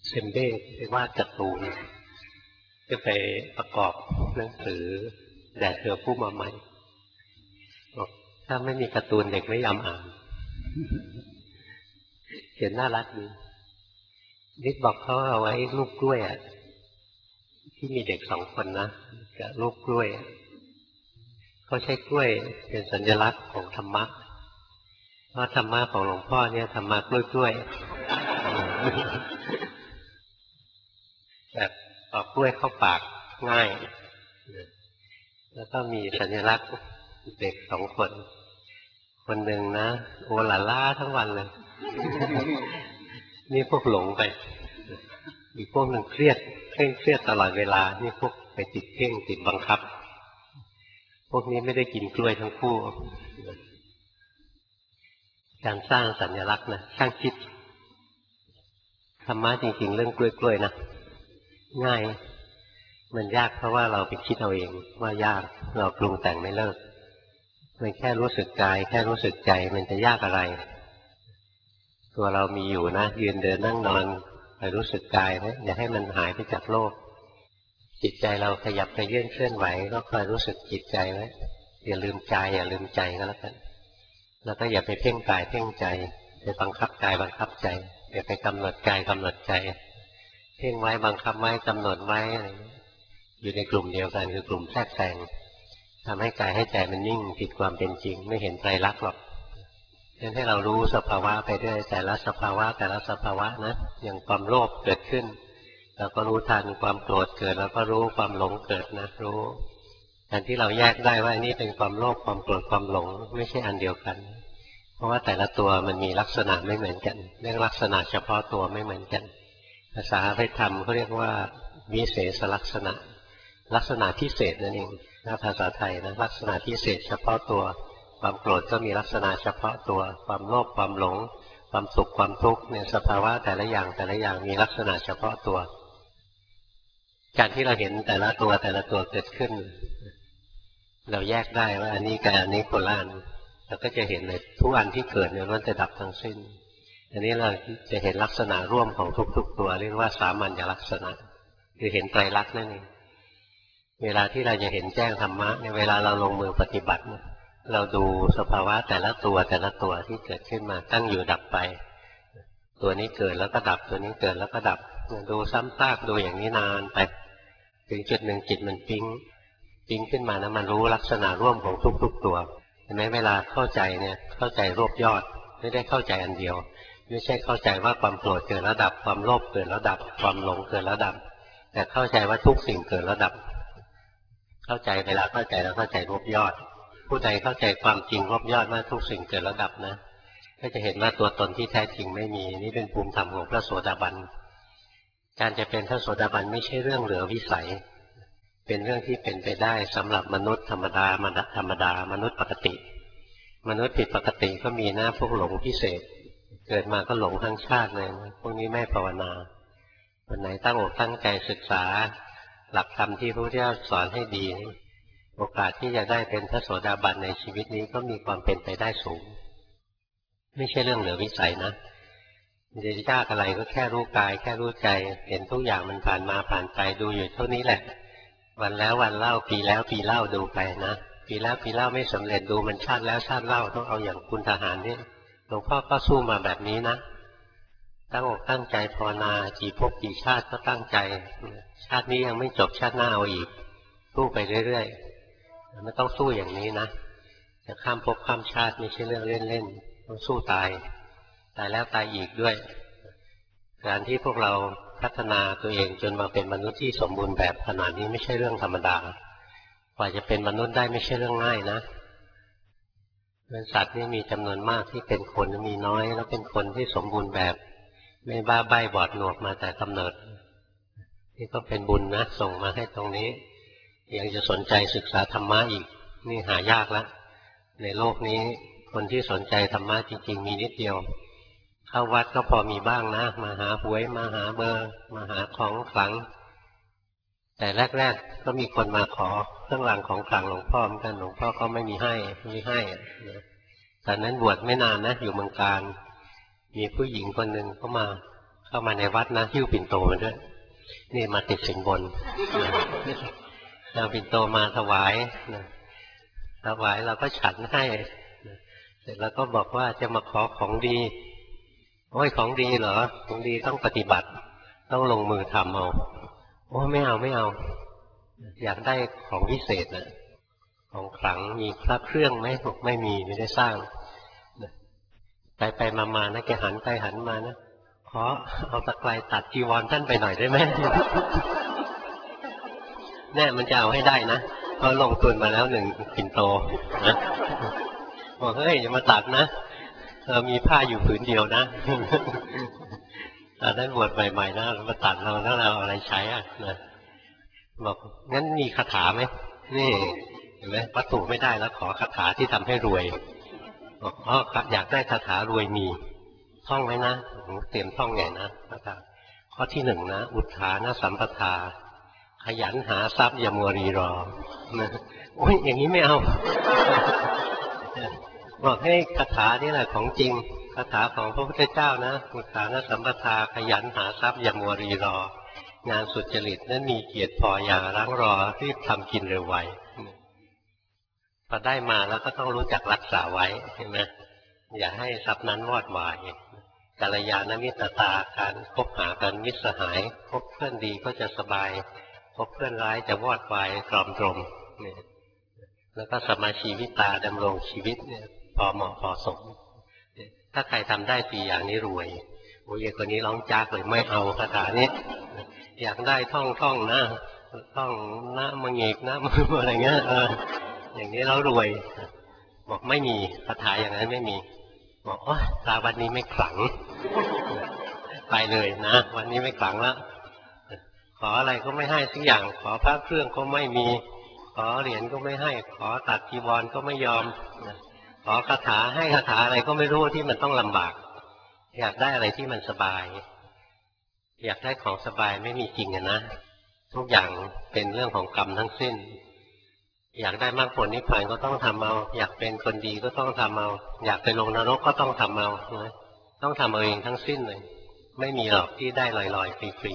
เซมเบ้ไปวาดการ์ตูนจะไปประกอบหนังสือแด่เธอผู้มาใหม่บอกถ้าไม่มีการ์ตูนเด็กไม่ยอมอ่านเขียนน่ารักดีนิดบอกเขาเอาไว้ลูกกล้วยอ่ะที่มีเด็ก2 คนนะกับลูกกล้วยเขาใช้กล้วยเป็นสัญลักษณ์ของธรรมะเพราะธรรมะของหลวงพ่อเนี่ยธรรมะกล้วยแบบปอกกล้วยเข้าปากง่ายแล้วก็มีสัญลักษณ์เด็ก2 คนคนหนึ่งนะโอหลาล่าทั้งวันเลยนี่พวกหลงไปอีกพวกหนึ่งเครียดเคร่งเครียดตลอดเวลานี่พวกไปติดเพ่งติดบังคับพวกนี้ไม่ได้กินกล้วยทั้งคู่การสร้างสัญลักษณ์นะช่างคิดธรรมะจริงๆเรื่องกล้วยๆนะง่ายมันยากเพราะว่าเราไปคิดเอาเองว่ายากเราปรุงแต่งไม่เลิกมันแค่รู้สึกกายแค่รู้สึกใจมันจะยากอะไรตัวเรามีอยู่นะยืนเดินนั่งนอนไปรู้สึกกายนะอย่าให้มันหายไปจากโลกจิตใจเราขยับขยื่นเคลื่อนไหวก็คอยรู้สึกจิตใจไว้อย่าลืมใจอย่าลืมใจก็แล้วกันแล้วก็อย่าไปเพ่งกายเพ่งใจไปบังคับกายบังคับใจอย่าไปกำหนดกายกำหนดใจเพ่งไว้บังคับไว้กำหนดไว้อะไรอยู่ในกลุ่มเดียวกันคือกลุ่มแทรกแซงทำให้กายให้ใจมันนิ่งผิดความเป็นจริงไม่เห็นไตรลักษณ์หรอกฉะนั้นให้เรารู้สภาวะไปด้วยแต่ละสภาวะแต่ละสภาวะนะอย่างความโลภเกิดขึ้นเราก็รู้ทันความโกรธเกิดแล้วก็รู้ความหลงเกิดนะรู้การที่เราแยกได้ว่านี่เป็นความโลภความโกรธความหลงไม่ใช่อันเดียวกันเพราะว่าแต่ละตัวมันมีลักษณะไม่เหมือนกันเรียกลักษณะเฉพาะตัวไม่เหมือนกันภาษาพระธรรมเขาเรียกว่าวิเศษลักษณะลักษณะพิเศษนั่นเองถ้าภาษาไทยนะลักษณะพิเศษเฉพาะตัวความโกรธก็มีลักษณะเฉพาะตัวความโลภความหลงความสุขความทุกข์เนี่ยสภาวะแต่ละอย่างมีลักษณะเฉพาะตัวการที่เราเห็นแต่ละตัวเกิดขึ้นเราแยกได้ว่าอันนี้กับอันนี้คนละอันเราก็จะเห็นเลยทุกอันที่เกิดเนี่ยมันจะดับทั้งสิ้นอันนี้เราจะเห็นลักษณะร่วมของทุกๆตัวเรียกว่าสามัญลักษณะคือเห็นไตรลักษณ์นั่นเองเวลาที่เราจะเห็นแจ้งธรรมะเนี่ยเวลาเราลงมือปฏิบัติเราดูสภาวะแต่ละตัวที่เกิดขึ้นมาตั้งอยู่ดับไปตัวนี้เกิดแล้วก็ดับตัวนี้เกิดแล้วก็ดับดูซ้ำซากดูอย่างนี้นานไปถึงจุดหนึ่งจิตมันปิ๊งขึ้นมานะมันรู้ลักษณะร่วมของทุกๆตัวเห็นไหมเวลาเข้าใจเนี่ยเข้าใจรวบยอดไม่ได้เข้าใจอันเดียวไม่ใช่เข้าใจว่าความโกรธเกิดแล้วดับความโลภเกิดแล้วดับความหลงเกิดแล้วดับแต่เข้าใจว่าทุกสิ่งเกิดแล้วดับเข้าใจเวลาเข้าใจแล้วเข้าใจรวบยอดผู้ใดเข้าใจความจริงรวบยอดว่าทุกสิ่งเกิดแล้วดับนะก็จะเห็นว่าตัวตนที่แท้จริงไม่มีนี่เป็นภูมิธรรมของพระโสดาบันการจะเป็นพระโสดาบันไม่ใช่เรื่องเหลือวิสัยเป็นเรื่องที่เป็นไปได้สำหรับมนุษย์ธรรมดามนุษย์ปกติมนุษย์ผิดปกติก็มีนะพวกหลงพิเศษเกิดมาก็หลงทั้งชาติเลยพวกนี้ไม่ภาวนาวันไหนตั้งอกตั้งใจศึกษาหลักธรรมที่พระพุทธเจ้าสอนให้ดีโอกาสที่จะได้เป็นพระโสดาบันในชีวิตนี้ก็มีความเป็นไปได้สูงไม่ใช่เรื่องเหลือวิสัยนะจะยากอะไรก็แค่รู้กายแค่รู้ใจเห็นทุกอย่างมันผ่านมาผ่านไปดูอยู่เท่านี้แหละวันแล้ววันเล่าปีแล้วปีเล่าดูไปนะปีแล้วปีเล่าไม่สำเร็จดูมันชาติแล้วชาติเล่าต้องเอาอย่างคุณทหารนี่หลวงพ่อก็สู้มาแบบนี้นะตั้งอกตั้งใจภาวนากี่ภพกี่ชาติก็ตั้งใจชาตินี้ยังไม่จบชาติหน้าเอาอีกสู้ไปเรื่อยๆไม่ต้องสู้อย่างนี้นะจะข้ามภพข้ามชาติไม่ใช่เรื่องเล่นๆต้องสู้ตายแล้วตายอีกด้วยการที่พวกเราพัฒนาตัวเองจนมาเป็นมนุษย์ที่สมบูรณ์แบบขนาดนี้ไม่ใช่เรื่องธรรมดากว่าจะเป็นมนุษย์ได้ไม่ใช่เรื่องง่ายนะสัตว์นี่มีจำนวนมากที่เป็นคนมีน้อยแล้วเป็นคนที่สมบูรณ์แบบไม่บ้าใบ้บอดหนวกมาแต่กำเนิดนี่ก็เป็นบุญนะส่งมาให้ตรงนี้ยังจะสนใจศึกษาธรรมะอีกนี่หายากแล้วในโลกนี้คนที่สนใจธรรมะจริงๆมีนิดเดียวเข้าวัดก็พอมีบ้างนะมาหาหวยมาหาเบอร์มาหาของขลังแต่แรกๆก็มีคนมาขอเครื่องรางของขลังหลวงพ่อเหมือนกันหลวงพ่อก็ไม่มีให้ตอนนั้นบวชไม่นานนะอยู่เมืองการมีผู้หญิงคนหนึ่งเข้ามาเข้ามาในวัดนะหิ้วปิ่นโตมาด้วยนี่มาติดสินบนเอาปิ่นโตมาถวายถวายเราก็ฉันให้เสร็จแล้วก็บอกว่าจะมาขอของดีโอ้ยของดีเหรอของดีต้องปฏิบัติต้องลงมือทำเอาโอ้ไม่เอาไม่เอาอยากได้ของพิเศษนะของขลังมีพระเครื่องไหมบอกไม่มีไม่ได้สร้างไปมานะแกหันไปหันมานะขอเอาตะไคร้ตัดจีวรท่านไปหน่อยได้ไหมแน่มันจะเอาให้ได้นะเขาลงทุนมาแล้ว1 ปิ่นโตนะบอกเฮ้ยอย่ามาตัดนะเรามีผ้าอยู่ผืนเดียวนะตอนนั้นบวชใหม่ๆนะมาตัดเราแล้วเราอะไรใช้อ่ะนะบอกงั้นมีคาถาไหมนี่เห็นไหมวัตถุไม่ได้แล้วขอคาถาที่ทำให้รวยบอกอ๋ออยากได้คาถารวยมีท่องไหมนะเตรียมท่องไงนะคาถาข้อที่1นะอุทธานสัมปทาขยันหาทรัพย์อย่ามัวรีรอนะโอ้ยอย่างนี้ไม่เอาบอกให้คาถานี่แหละของจริงคาถาของพระพุทธเจ้านะอุทธานสัมปทาขยันหาทรัพย์อย่ามัวรีรองานสุจริตนั้นมีเกียรติพออย่ารั้งรอรีบทำกินเร็วไวพอได้มาแล้วก็ต้องรู้จักรักษาไว้ใช่ไหมอย่าให้ทรัพย์นั้นวอดวายกัลยาณมิตรตาการคบหากันมิตรสหายคบเพื่อนดีก็จะสบายคบเพื่อนร้ายจะวอดวายตรอมตรมแล้วก็สมาชีวิตาดำรงชีวิตเนี่ยพอเหมาะพอสมถ้าใครทำได้4 อย่างนี้รวยโอ้ยคนนี้ร้องจากเลยไม่เอาคาถานี้อยากได้ท่องนะท่องนะมังเอกนะอะไรเงี้ยอย่างนี้เรารวยบอกไม่มีคาถาอย่างนั้นไม่มีบอกว่าตาวันนี้ไม่ขลังไปเลยนะวันนี้ไม่ขลังแล้วขออะไรก็ไม่ให้สักอย่างขอพระเครื่องก็ไม่มีขอเหรียญก็ไม่ให้ขอตัดจีวรก็ไม่ยอมขอคาถาให้คาถาอะไรก็ไม่รู้ที่มันต้องลำบากอยากได้อะไรที่มันสบายอยากได้ของสบายไม่มีจริงนะทุกอย่างเป็นเรื่องของกรรมทั้งสิ้นอยากได้มรรคผลนิพพานก็ต้องทำเอาอยากเป็นคนดีก็ต้องทำเอาอยากไปลงนรกก็ต้องทำเอาต้องทำเอาเองทั้งสิ้นเลยไม่มีหรอกที่ได้ลอยๆฟรี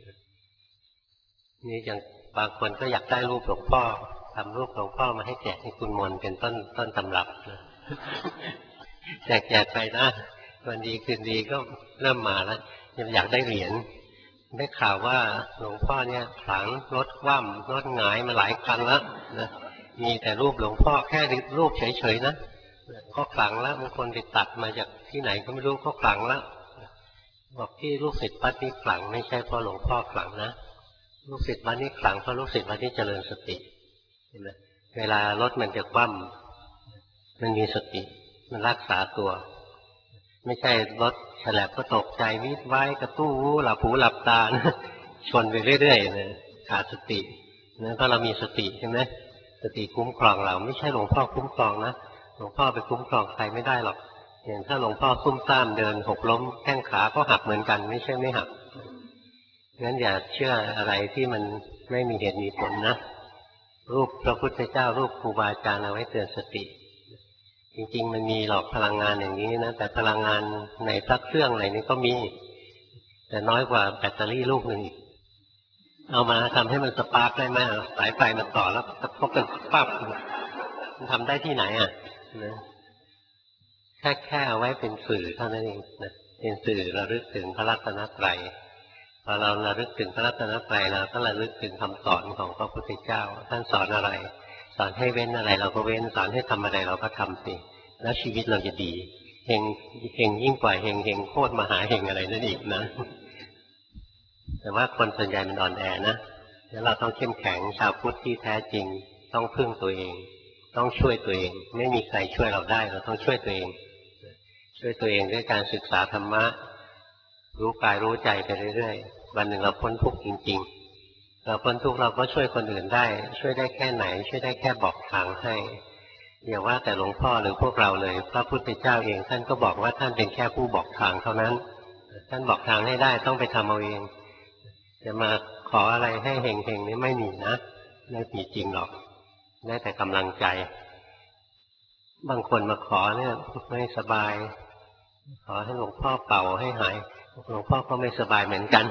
ๆนี่อย่างบางคนก็อยากได้รูปหลวงพ่อทำรูปหลวงพ่อมาให้แจกให้คุณมนเป็นต้นตำรับแจกไปนะวันดีคืนดีก็เริ่มมาแล้วยังอยากได้เหรียญได้ข่าวว่าหลวงพ่อเนี่ยขลังรถคว่ำรถหงายมาหลายคันแล้วนะมีแต่รูปหลวงพ่อแค่รูปเฉยๆนะก็ขลังแล้วบางคนไปตัดมาจากที่ไหนก็ไม่รู้ก็ขลังแล้วบอกที่ลูกศิษย์วัดนี้ขลังไม่ใช่เพราะหลวงพ่อขลังนะลูกศิษย์วัดนี้ขลังเพราะลูกศิษย์วัดนี้เจริญสติเห็นไหมเวลารถมันจะคว่ำมันมีสติมันรักษาตัวไม่ใช่รถฉลับก็ตกใจวิดไว้กระตู้หลับหูหลับตาชนไปเรื่อยๆเลยขาดสตินั้นก็เรามีสติใช่ไหมสติคุ้มครองเราไม่ใช่หลวงพ่อคุ้มครองนะหลวงพ่อไปคุ้มครองใครไม่ได้หรอกอย่างถ้าหลวงพ่อซุ่มซ่ามเดินหกล้มแข้งขาก็หักเหมือนกันไม่ใช่ไม่หักงั้นอย่าเชื่ออะไรที่มันไม่มีเหตุมีผลนะรูปพระพุทธเจ้ารูปครูบาอาจารย์เอาไว้เตือนสติจริงๆมันมีหรอกพลังงานอย่างนี้นะแต่พลังงานในพระเครื่องอะไรนี้ก็มีแต่น้อยกว่าแบตเตอรี่ลูกหนึ่งอีกเอามาทำให้มันสปาร์กได้ไหมสายไฟมันต่อแล้วกระทบกันปั๊บมันทำได้ที่ไหนอ่ะนะแค่เอาไว้เป็นสื่อเท่านั้นเองนะเป็นสื่อระลึกถึงพระรัตนตรัยพอเราระลึกถึงพระรัตนตรัยเราก็ระลึกถึงคำสอนของพระพุทธเจ้าท่านสอนอะไรสอนให้เว้นอะไรเราก็เว้นสอนให้ทำอะไรเราก็ทำสิแล้วชีวิตเราจะดีเฮงยิ่งกว่าเฮงโคตรมหาเฮงอะไรนั่นอีกนะแต่ว่าคนส่วนใหญ่มันอ่อนแอนะแล้วเราต้องเข้มแข็งชาวพุทธที่แท้จริงต้องพึ่งตัวเองต้องช่วยตัวเองไม่มีใครช่วยเราได้เราต้องช่วยตัวเองช่วยตัวเองด้วยการศึกษาธรรมะรู้กายรู้ใจไปเรื่อยๆวันหนึ่งเราพ้นทุกข์จริงๆเราพ้นทุกข์เราก็ช่วยคนอื่นได้ช่วยได้แค่ไหนช่วยได้แค่บอกทางให้อย่าว่าแต่หลวงพ่อหรือพวกเราเลยพระพุทธเจ้าเองท่านก็บอกว่าท่านเป็นแค่ผู้บอกทางเท่านั้นท่านบอกทางให้ได้ต้องไปทำเอาเองจะมาขออะไรให้เฮงๆนี่ไม่มีนะไม่มีจริงหรอกได้แต่กำลังใจบางคนมาขอเนี่ยไม่สบายขอให้หลวงพ่อเป่าให้หายหลวงพ่อก็ไม่สบายเหมือนกัน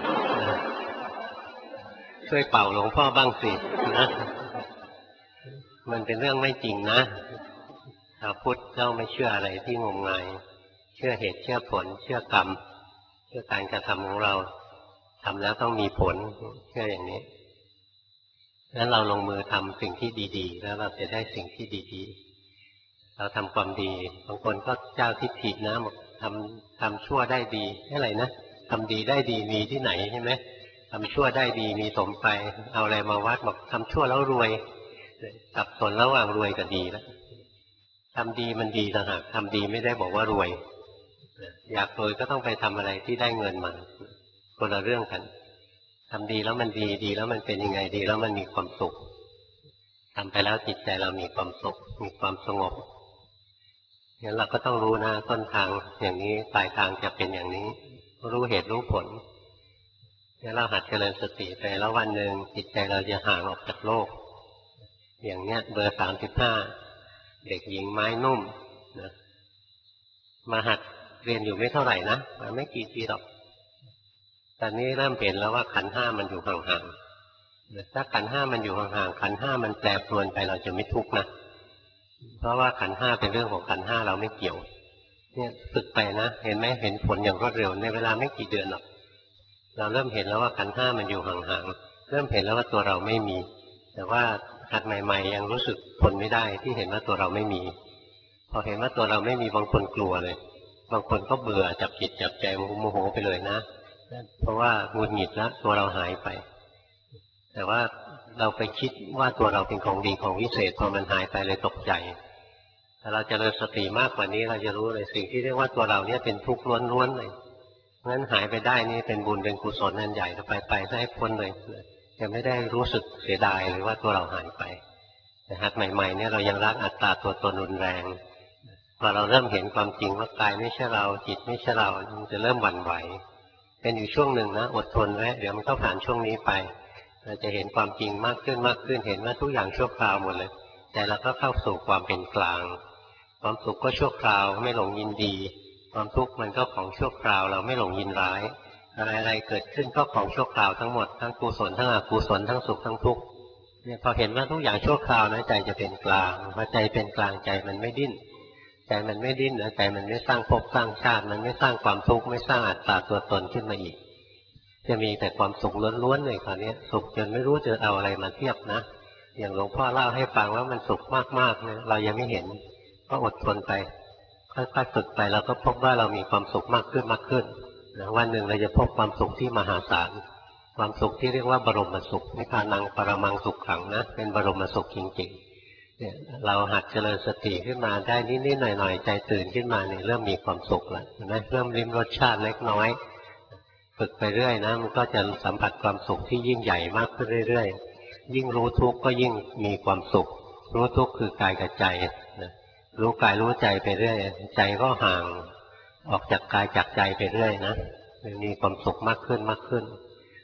ช่วยเป่าหลวงพ่อบ้างสินะมันเป็นเรื่องไม่จริงนะชาวพุทธเราไม่เชื่ออะไรที่งมงายเชื่อเหตุเชื่อผลเชื่อกรรมเชื่อการกระทำของเราทำแล้วต้องมีผลเชื่ออย่างนี้แล้วเราลงมือทำสิ่งที่ดีๆแล้วเราจะได้สิ่งที่ดีๆเราทำความดีบางคนก็เจ้าทิฏฐินะบอกทำชั่วได้ดีอะไรนะทำดีได้ดีมีที่ไหนใช่ไหมทำชั่วได้ดีมีสมไปเอาอะไรมาวัดบอกทำชั่วแล้วรวยสับสนระหว่างรวยกับดีแล้วทำดีมันดีต่างหากทำดีไม่ได้บอกว่ารวยอยากรวยก็ต้องไปทำอะไรที่ได้เงินมาคนละเรื่องกันทำดีแล้วมันดีแล้วมันเป็นยังไงดีแล้วมันมีความสุขทำไปแล้วจิตใจเรามีความสุขมีความสงบงั้นเราก็ต้องรู้นะต้นทางอย่างนี้ปลายทางจะเป็นอย่างนี้รู้เหตุรู้ผลแล้วเราหัดเจริญสติไปแล้ววันหนึ่งจิตใจเราจะห่างออกจากโลกอย่างเนี้ยเบอร์35เด็กหญิงไม้นุ่มนะมาหัดเรียนอยู่ไม่เท่าไหร่นะมาไม่กี่ปีหรอกตอนนี้เริ่มเห็นแล้วว่าขันธ์ห้ามันอยู่ห่างๆถ้าขันธ์ห้ามันอยู่ห่างๆขันธ์ห้ามันแปรปรวนไปเราจะไม่ทุกข์นะเพราะว่าขันธ์ห้าเป็นเรื่องของขันธ์ห้าเราไม่เกี่ยวเนี่ยฝึกไปนะเห็นไหมเห็นผลอย่างรวดเร็วในเวลาไม่กี่เดือนหรอกเราเริ่มเห็นแล้วว่าขันธ์ห้ามันอยู่ห่างๆเริ่มเห็นแล้วว่าตัวเราไม่มีแต่ว่าหัดใหม่ๆยังรู้สึกทนไม่ได้ที่เห็นว่าตัวเราไม่มีพอเห็นว่าตัวเราไม่มีบางคนกลัวเลยบางคนก็เบื่อจับจิตจับใจโมโหไปเลยนะเพราะว่าหงุดหงิดแล้วตัวเราหายไปแต่ว่าเราไปคิดว่าตัวเราเป็นของดีของวิเศษพอมันหายไปเลยตกใจแต่เราจะเจริญสติมากกว่านี้เราจะรู้เลยสิ่งที่เรียกว่าตัวเราเนี่ยเป็นทุกข์ล้วนๆเลยงั้นหายไปได้นี่เป็นบุญเป็นกุศลอันใหญ่ไปให้พ้นเลยจะไม่ได้รู้สึกเสียดายหรือว่าตัวเราหายไปแต่หัดใหม่ๆเนี่ยเรายังรักอัตตาตัวตนรุนแรงพอเราเริ่มเห็นความจริงว่ากายไม่ใช่เราจิตไม่ใช่เรามันจะเริ่มหวั่นไหวเป็นอยู่ช่วงหนึ่งนะอดทนไว้เดี๋ยวมันก็ผ่านช่วงนี้ไปเราจะเห็นความจริงมากขึ้นเห็นว่าทุกอย่างชั่วคราวหมดเลยแต่เราก็เข้าสู่ความเป็นกลางความสุขก็ชั่วคราวไม่หลงยินดีความทุกข์มันก็ของชั่วคราวเราไม่หลงยินร้ายอะไรๆเกิดขึ้นก็ของชั่วคราวทั้งหมดทั้งกุศลทั้งอกุศลทั้งสุขทั้งทุกข์เนี่ยพอเห็นว่าทุกอย่างชั่วคราวนะใจจะเป็นกลางพอใจเป็นกลางใจมันไม่ดิ้นใจมันไม่ดิ้นนะใจมันไม่สร้างภพสร้างชาติมันไม่สร้างความทุกข์ไม่สร้างอัตตาตัวตนขึ้นมาอีกจะมีแต่ความสุขล้วนๆเลยคราวนี้สุขจนไม่รู้จะเอาอะไรมาเทียบนะอย่างหลวงพ่อเล่าให้ฟังว่ามันสุขมากๆเนี่ยเรายังไม่เห็นก็อดทนไปค่อยๆฝึกไปเราก็พบว่าเรามีความสุขมากขึ้นนะวันหนึ่งเราจะพบความสุขที่มหาศาลความสุขที่เรียกว่าบรมสุขนิพพานังปรมังสุขขังนะเป็นบรมสุขจริงๆเนี่ยเราหัดเจริญสติขึ้นมาได้นิดๆหน่อยๆใจตื่นขึ้นมาเนี่ยเริ่มมีความสุขแล้วนะเริ่มลิ้มรสชาติเล็กน้อยฝึกไปเรื่อยนะมันก็จะสัมผัสความสุขที่ยิ่งใหญ่มากขึ้นเรื่อยๆยิ่งรู้ทุกข์ก็ยิ่งมีความสุขรู้ทุกข์คือกายกับใจนะรู้กายรู้ใจไปเรื่อยใจก็ห่างออกจากกายจากใจไปเรื่อยนะมีความสุขมากขึ้น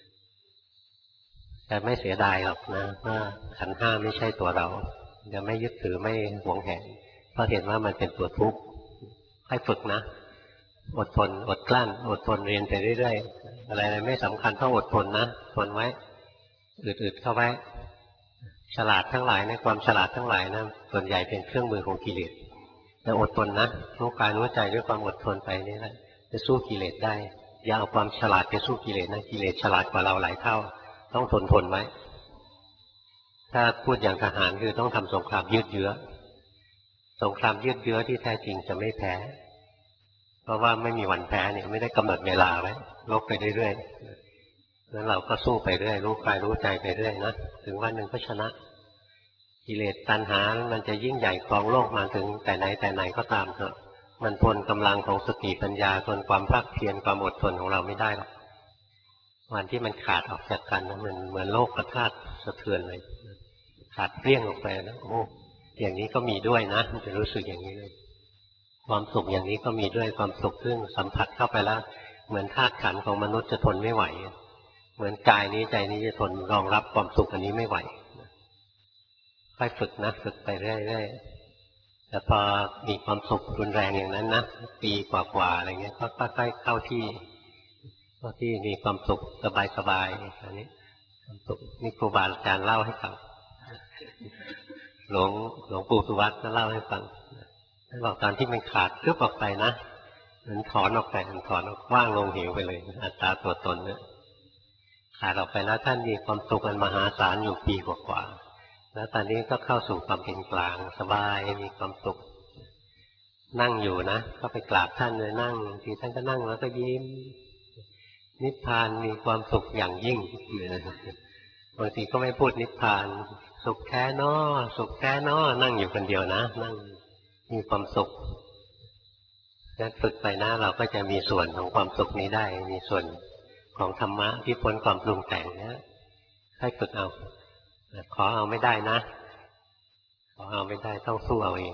แต่ไม่เสียดายหรอกนะว่าขันธ์ห้าไม่ใช่ตัวเราจะไม่ยึดถือไม่หวงแหนเพราะเห็นว่ามันเป็นตัวทุกข์ให้ฝึกนะอดทนอดกลั้นอดทนเรียนไปเรื่อยๆอะไรไม่สำคัญต้องอดทนนะทนไว้อึดเข้าไว้ฉลาดทั้งหลายในความฉลาดทั้งหลายนะส่วนใหญ่เป็นเครื่องมือของกิเลสแต่อดทนนะรู้กายรู้ใจด้วยความอดทนไปนี่แหละจะสู้กิเลสได้อย่าเอาความฉลาดไปสู้กิเลสนะกิเลสฉลาดกว่าเราหลายเท่าต้องทนไว้ถ้าพูดอย่างทหารคือต้องทำสงครามยืดเยื้อสงครามยืดเยื้อที่แท้จริงจะไม่แพ้เพราะว่าไม่มีวันแพ้เนี่ยไม่ได้กำหนดเวลาไว้ลบไปเรื่อยๆแล้วเราก็สู้ไปเรื่อยรู้กายรู้ใจไปเรื่อยนะถึงวันหนึ่งก็ชนะกิเลสตัณหามันจะยิ่งใหญ่ครองโลกมาถึงแต่ไหนก็ตามเถอะมันทนกำลังของสติปัญญาทนความภาคเพียรความอดทนของเราไม่ได้หรอกวันที่มันขาดออกจากกันนะมันเหมือนโลกธาตุสะเทือนเลยขาดเปรี้ยงออกไปนะโอ้อย่างนี้ก็มีด้วยนะมันจะรู้สึกอย่างนี้เลยความสุขอย่างนี้ก็มีด้วยความสุขซึ่งสัมผัสเข้าไปแล้วเหมือนธาตุขันธ์ของมนุษย์จะทนไม่ไหวเหมือนกายนี้ใจนี้จะทนรองรับความสุขอันนี้ไม่ไหวค่อยฝึกนะฝึกไปเรื่อยๆแต่พอมีความสุขรุนแรงอย่างนั้นนะปีกว่าๆอะไรเงี้ยก็ค่อยๆเข้าที่พวกที่มีความสุขสบายๆอันนี้ความสุขนี่ครูบาอาจารย์เล่าให้ฟังหลวงปู่สุวัตก็เล่าให้ฟังท่านบอกตอนที่มันขาดกึ๊บออกไปนะมันถอนออกไปมันถอนออกว่างลงเหวไปเลยอัตตาตัวตนเนี่ยขาดออกไปแล้วท่านมีความสุขอันมหาศาลอยู่ปีกว่าๆแล้วตอนนี้ก็เข้าสู่ความเป็นกลางสบายมีความสุขนั่งอยู่นะก็ไปกราบท่านเลยนั่งทีท่านก็นั่งแล้วก็ยิ้มนิพพานมีความสุขอย่างยิ่งบางทีก็ไม่พูดนิพพานสุขแท้นอสุขแท้นอนั่งอยู่คนเดียวนะนั่งมีความสุขงั้นฝึกไปนะเราก็จะมีส่วนของความสุขนี้ได้มีส่วนของธรรมะที่พ้นความปรุงแต่งนะให้ฝึกเอาขอเอาไม่ได้นะขอเอาไม่ได้ต้องสู้เอาเอง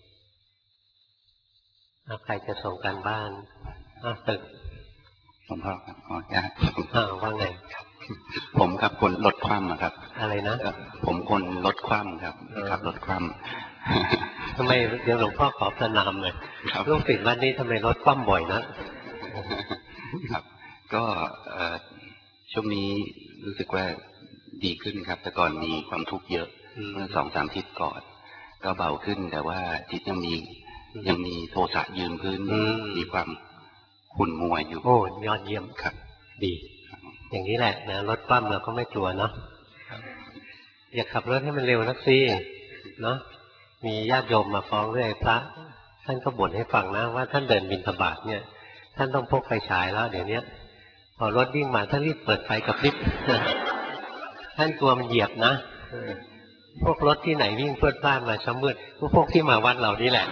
ใครจะส่งกันบ้านตึกหลวงพ่อครับขออนุญาตว่าไงผมครับคนลดความครับอะไรนะผมคนลดความครับครับลดความทำไมเดี๋ยวหลวงพ่อขอประนามเลยลูกศิษย์วัดนี้ทำไมลดความบ่อยนะครับก็ช่วงนี้รู้สึกว่าดีขึ้นครับแต่ก่อนมีความทุกข์เยอะเมื่อ2-3 อาทิตย์ก่อนก็เบาขึ้นแต่ว่าจิตยังมีโทสะยืนพื้นมีความขุ่นมัวอยู่โอ้ยอดเยี่ยมครับดีอย่างนี้แหละนะรถปั้มเราก็ไม่กลัวเนาะอย่าขับรถให้มันเร็วนักสิเนาะมีญาติโยมมาฟ้องเรื่องพระท่านก็บ่นให้ฟังนะว่าท่านเดินบิณฑบาตเนี่ยท่านต้องพกไฟฉายแล้วเดี๋ยวนี้พอรถวิ่งมาท่านรีบเปิดไฟกับลิฟต์ท่านกลัวมันเหยียบนะพวกรถที่ไหนวิ่งเพื่อนบ้านมาช้ำมืดพวกที่มาวัดเรานี่แหละ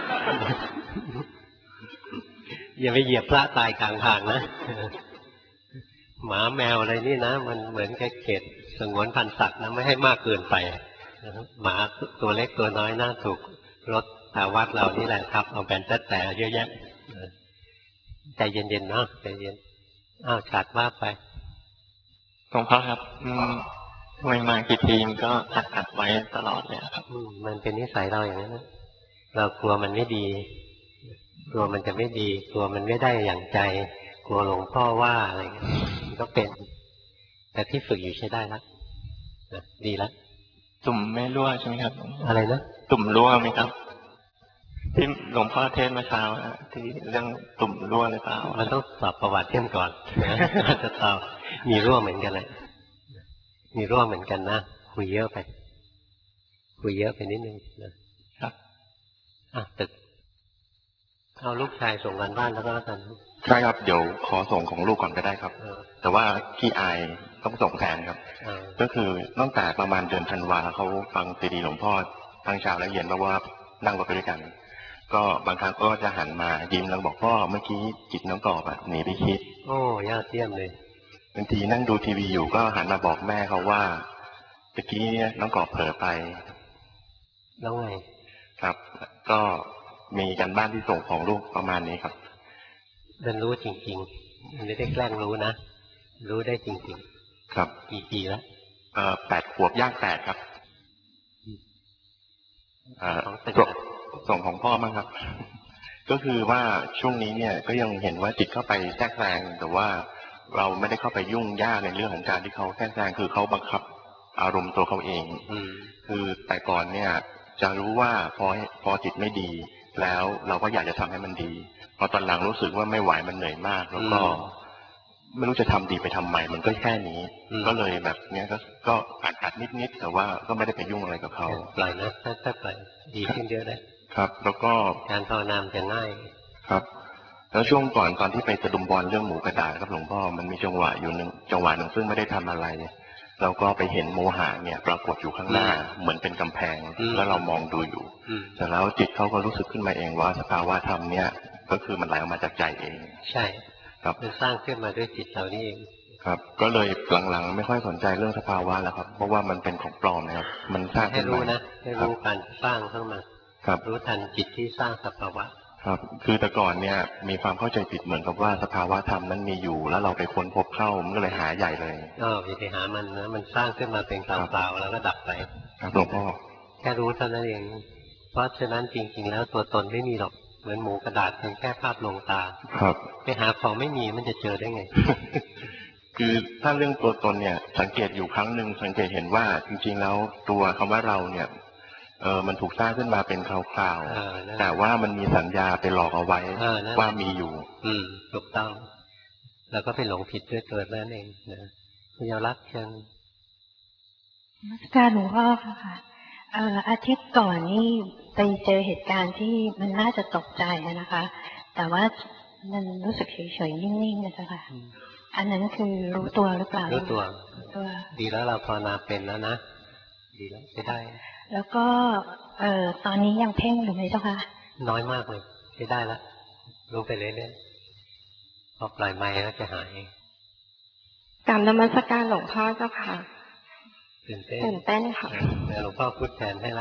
อย่าไปเหยียบพระตายกลางทางนะหมาแมวอะไรนี่นะมันเหมือนกับเขตสงวนพันธุ์สัตว์นะไม่ให้มากเกินไปหมาตัวเล็กตัวน้อยน่าถูกรถแถววัดเรานี่แหละครับเอาแบนแต่เยอะแยะใจเย็นๆเนาะใจเย็นฉัดว่าไปหลวงพ่อครับไม่มากี่ทีมก็อัดไว้ตลอดเลยครับมันเป็นนิสัยเราอย่างนั้นนะเรากลัวมันไม่ดีกลัวมันจะไม่ดีกลัวมันไม่ได้อย่างใจกลัวหลวงพ่อว่าอะไรเงี้ยก็เป็นแต่ที่ฝึกอยู่ใช้ได้แล้วดีแล้วตุ่มไม่รั่วใช่ไหมครับอะไรนะตุ่มรั่วไหมครับที่หลวงพ่อเทศน์เมื่อเช้าที่เรื่องตุ่มรั่วหรือเปล่ามันต้องสอบประวัติเที่ยมก่อนนะจะตอบมีรั่วเหมือนกันเลยมีรั่วเหมือนกันนะคุยเยอะไปนิดนึงนะครับตึกเอาลูกชายส่งกันบ้านแล้วก็แล้วกันใช่ครับเดี๋ยวขอส่งของลูกก่อนก็ได้ครับแต่ว่าพี่อายต้องส่งแทนครับก็คือตั้งแต่ประมาณเดือนธันวาเขาฟังซีดีหลวงพ่อทั้งเช้าและเย็นเพราะว่านั่งรถไปด้วยกันก็บางครั้งก็จะหันมายิ้มแล้วบอกพ่อเมื่อกี้จิตน้องกอบหนีไปคิดโอ้ยอดเยี่ยมเลยบางทีนั่งดูทีวีอยู่ก็หันมาบอกแม่เขาว่าเมื่อกี้น้องกอบเผลอไปแล้วไงครับก็มีการบ้านที่ส่งของลูกประมาณนี้ครับมันรู้จริงๆมันไม่ได้แกล้งรู้นะรู้ได้จริงๆครับกี่ปีแล้ว 8 ขวบย่าง8ครับส่งของพ่อมั้งครับก็คือว่าช่วงนี้เนี่ยก็ยังเห็นว่าจิตเข้าไปแทรกแซงแต่ว่าเราไม่ได้เข้าไปยุ่งยากในเรื่องของการที่เขาแทรกแซงคือเขาบังคับอารมณ์ตัวเขาเองคือแต่ก่อนเนี่ยจะรู้ว่าพอจิตไม่ดีแล้วเราก็อยากจะทำให้มันดีพอตอนหลังรู้สึกว่าไม่ไหวมันเหนื่อยมากแล้วก็ไม่รู้จะทำดีไปทำไมมันก็แค่นี้ก็เลยแบบเนี้ยก็อัดนิดแต่ว่าก็ไม่ได้ไปยุ่งอะไรกับเขาปล่อยนะถ้าปล่อยดีขึ้นเยอะเลยครับแล้วก็การภาวนาจะง่ายครับแล้วช่วงก่อนตอนที่ไปสะดุมบอลเรื่องหมูกระดาษครับหลวงพ่อมันมีจังหวะอยู่จังหวะหนึ่งซึ่งไม่ได้ทำอะไรเราก็ไปเห็นโมหะเนี่ยปรากฏอยู่ข้างหน้าเหมือนเป็นกำแพงแล้วเรามองดูอยู่แต่แล้วจิตเขาก็รู้สึกขึ้นมาเองว่าสภาวะธรรมเนี่ยก็คือมันไหลออกมาจากใจเองใช่ครับมันสร้างขึ้นมาด้วยจิตเรานี่เองครับก็เลยหลังๆไม่ค่อยสนใจเรื่องสภาวะแล้วครับเพราะว่ามันเป็นของปลอมนะครับมันสร้างให้รู้นะให้รู้การสร้างเข้ามาครับรู้ทันจิตที่สร้างสภาวะครับคือแต่ก่อนเนี่ยมีความเข้าใจผิดเหมือนกับว่าสภาวะธรรมนั้นมีอยู่แล้วเราไปค้นพบเข้ามันก็เลยหาใหญ่เลยไปหามันนะมันสร้างขึ้นมาเป็นเปล่าๆแล้วก็ดับไปครับหลวงพ่อแค่รู้เท่านั้นเองเพราะฉะนั้นจริงๆแล้วตัวตนไม่มีหรอกเหมือนหมูกระดาษเพียงแค่ภาพลวงตาครับไปหาของไม่มีมันจะเจอได้ไงคือถ้าเรื่องตัวตนเนี่ยสังเกตอยู่ครั้งหนึ่งสังเกตเห็นว่าจริงๆแล้วตัวคำว่าเราเนี่ยมันถูกสร้างขึ้นมาเป็นคราวๆแต่ว่ามันมีสัญญาไปหลอกเอาไว้ว่ามีอยู่ถูกต้องแล้วก็ไปหลงผิดด้วยเกิดนั่นเองนะคุณยารักเชิญนมัสการหลวงพ่อค่ะอาทิตย์ก่อนนี่ไปเจอเหตุการณ์ที่มันน่าจะตกใจนะคะแต่ว่ามันรู้สึกเฉยๆนิ่งๆนะคะอันนั้นคือรู้ตัวหรือเปล่ารู้ตัวดีแล้วเราภาวนาเป็นแล้วนะดีแล้วใช้ได้แล้วก็ตอนนี้ยังเพ่งอยู่ไหมเจ้าคะน้อยมากเลยใช้ได้แล้วรู้ไปเรื่อยๆพอปล่อยไม้แล้วจะหายกราบนมัสการหลวงพ่อเจ้าค่ะตื่นเต้นค่ะหลวงพ่อพูดแทนให้ละ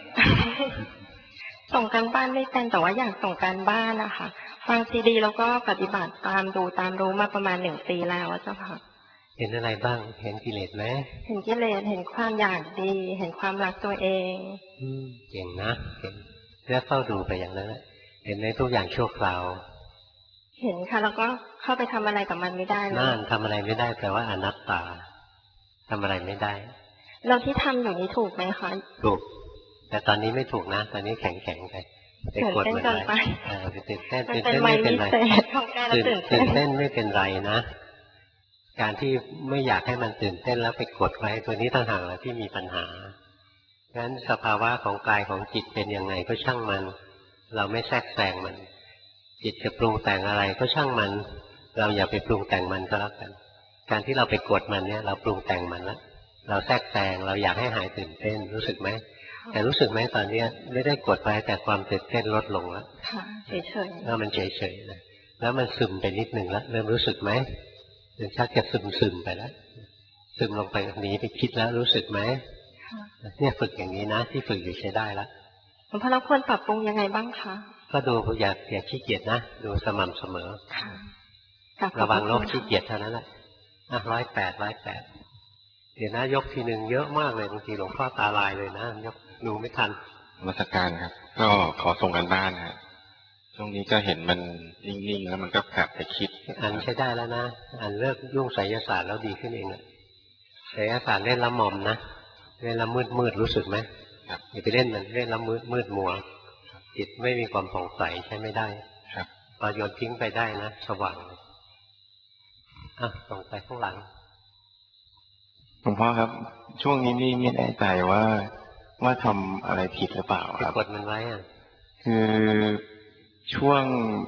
ส่งการบ้านไม่เป็นแต่ว่าอยากส่งการบ้านนะคะฟังซีดีแล้วก็ปฏิบัติตามรู้มาประมาณ1 ปีแล้วเจ้าค่ะเห็นอะไรบ้างเห็นกิเลสไหมเห็นกิเลสเห็นความอยากดีเห็นความรักตัวเองเก่งนะเก่งแล้วเฝ้าดูไปอย่างนั้นเห็นในทุกอย่างชั่วคราวเห็นค่ะแล้วก็เข้าไปทำอะไรกับมันไม่ได้เลยนั่นทำอะไรไม่ได้แปลว่าอนัตตาทำอะไรไม่ได้เราที่ทำอยู่นี้ถูกไหมคะถูกแต่ตอนนี้ไม่ถูกนะตอนนี้แข็งไปกดมันไว้ไปตื่นเต้นไม่เป็นไรตื่นเต้นไม่เป็นไรนะการที่ไม่อยากให้มันตื่นเต้นแล้วไปกดไว้ตัวนี้ต่างหากแหละที่มีปัญหางั้นสภาวะของกายของจิตเป็นยังไงก็ช่างมันเราไม่แทรกแซงมันจิตจะปรุงแต่งอะไรก็ช่างมันเราอย่าไปปรุงแต่งมันก็แล้วกันการที่เราไปกดมันเนี่ยเราปรุงแต่งมันแล้วเราแทรกแซงเราอยากให้หายตื่นเต้นรู้สึกไหมแต่รู้สึกไหมตอนนี้ไม่ได้กดไปแต่ความตื่นเต้นลดลงแล้วเฉยๆแล้วมันเฉยๆนะแล้วมันซึมไปนิดหนึ่งแล้วเริ่มรู้สึกไหมเดี๋ยวชักจะซึมไปแล้วซึมลงไปหนีไปคิดแล้วรู้สึกไหมเนี่ยฝึกอย่างนี้นะที่ฝึกอยู่ใช้ได้แล้วหลวงพ่อเราควรปรับปรุงยังไงบ้างคะก็ดูอย่าขี้เกียจนะดูสม่ำเสมอระวังโรคขี้เกียจเท่านั้นแหละ108เดี๋ยวนะยกทีหนึ่งเยอะมากเลยบางทีหลวงพ่อตาลายเลยนะยกดูไม่ทันนมัสการครับก็ขอส่งกันบ้านครับช่วงนี้ก็เห็นมันนิ่งๆแล้วมันก็กลับไปคิดอันใช้ได้แล้วนะอันเลิกยุ่งไสยศาสตร์แล้วดีขึ้นเองนะไสยศาสตร์เล่นละหม่อมนะเล่นละมืดรู้สึกไหมอย่าไปเล่นมันเล่นละมืดมัวจิตไม่มีความผ่องใสใช้ไม่ได้พอโยนทิ้งไปได้นะสว่างส่งไปข้างหลังหลวงพ่อครับช่วงนี้นี่ไม่แน่ใจว่าทำอะไรผิดหรือเปล่าครับกดมันไว้คือช่วง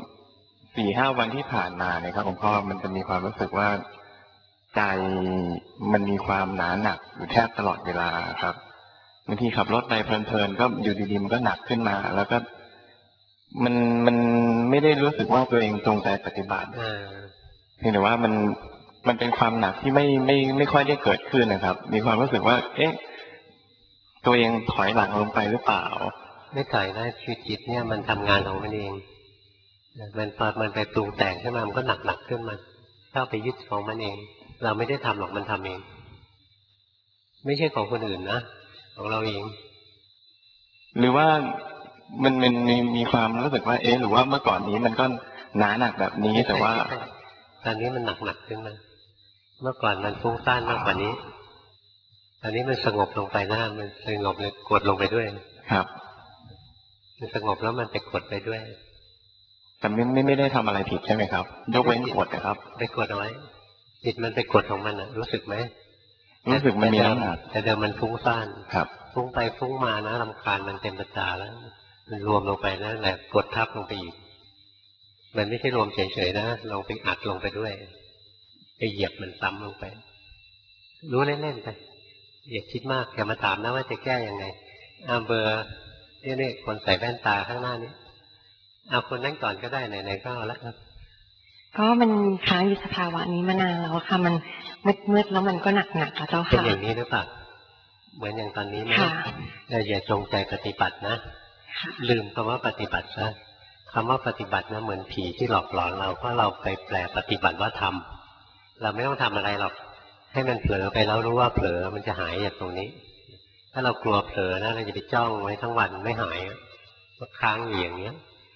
4-5 วันที่ผ่านมาเนี่ยครับหลวงพ่อมันจะมีความรู้สึกว่าใจมันมีความหนาหนักอยู่แทบตลอดเวลาครับบางทีขับรถไปเพลินๆก็อยู่ดีๆมันก็หนักขึ้นมาแล้วก็มันไม่ได้รู้สึกว่าตัวเองจงใจปฏิบัติเพียงแต่ว่ามันเป็นความหนักที่ไม่ค่อยได้เกิดขึ้นนะครับมีความรู้สึกว่าตัวเองถอยหลังลงไปหรือเปล่าไม่ถอยนะคือจิตเนี่ยมันทำงานของมันเองมันพอมันไปปรุงแต่งขึ้นมามันก็หนักขึ้นมาเข้าไปยึดของมันเองเราไม่ได้ทำหรอกมันทำเองไม่ใช่ของคนอื่นนะของเราเองหรือว่ามันมีความรู้สึกว่าหรือว่าเมื่อก่อนนี้มันก็หนาหนักแบบนี้แต่ว่าตอนนี้มันหนักขึ้นมาเมื่อก่อนมันฟุ้งซ่านมากกว่านี้ตอนนี้มันสงบลงไปนะมันสงบเลยกดลงไปด้วยครับมันสงบแล้วมันไปกดไปด้วยแต่ไม่ได้ทำอะไรผิดใช่ไหมครับยกเว้นกดนะครับไปกดเอาไว้จิตมันไปกดของมันรู้สึกไหมรู้สึกมันมีน้ำหนักแต่เดิมมันฟุ้งซ่านครับฟุ้งไปฟุ้งมานะรำคาญมันเต็มประจาแล้วมันรวมลงไปนั่นแหละกดทับลงไปอีกมันไม่ใช่รวมเฉยๆนะลงไปอัดลงไปด้วยไปเหยียบมันซ้ำลงไปรู้เล่นๆไปอย่าคิดมากอย่ามาถามนะว่าจะแก้ยังไงเบอร์นี่คนใส่แว่นตาข้างหน้านี้เอาคนนั้นก่อนก็ได้ไหนๆก็เอาละครับก็มันค้างอยู่สภาวะนี้มานานแล้วค่ะมันมืดแล้วมันก็หนักค่ะเจ้าค่ะเป็นอย่างนี้หรือเปล่าเหมือนอย่างตอนนี้นะอย่าจงใจปฏิบัตินะลืมคำว่าปฏิบัติซะคำว่าปฏิบัตินะเหมือนผีที่หลอกหลอนเราเพราะเราไปแปลปฏิบัติว่าทำเราไม่ต้องทำอะไรหรอกให้มันเผลอไปแล้วรู้ว่าเผลอมันจะหายจากตรงนี้ถ้าเรากลัวเผลอนะเราจะไปจ้องไว้ทั้งวันไม่หายก็ค้างอยู่อย่างเนี้ย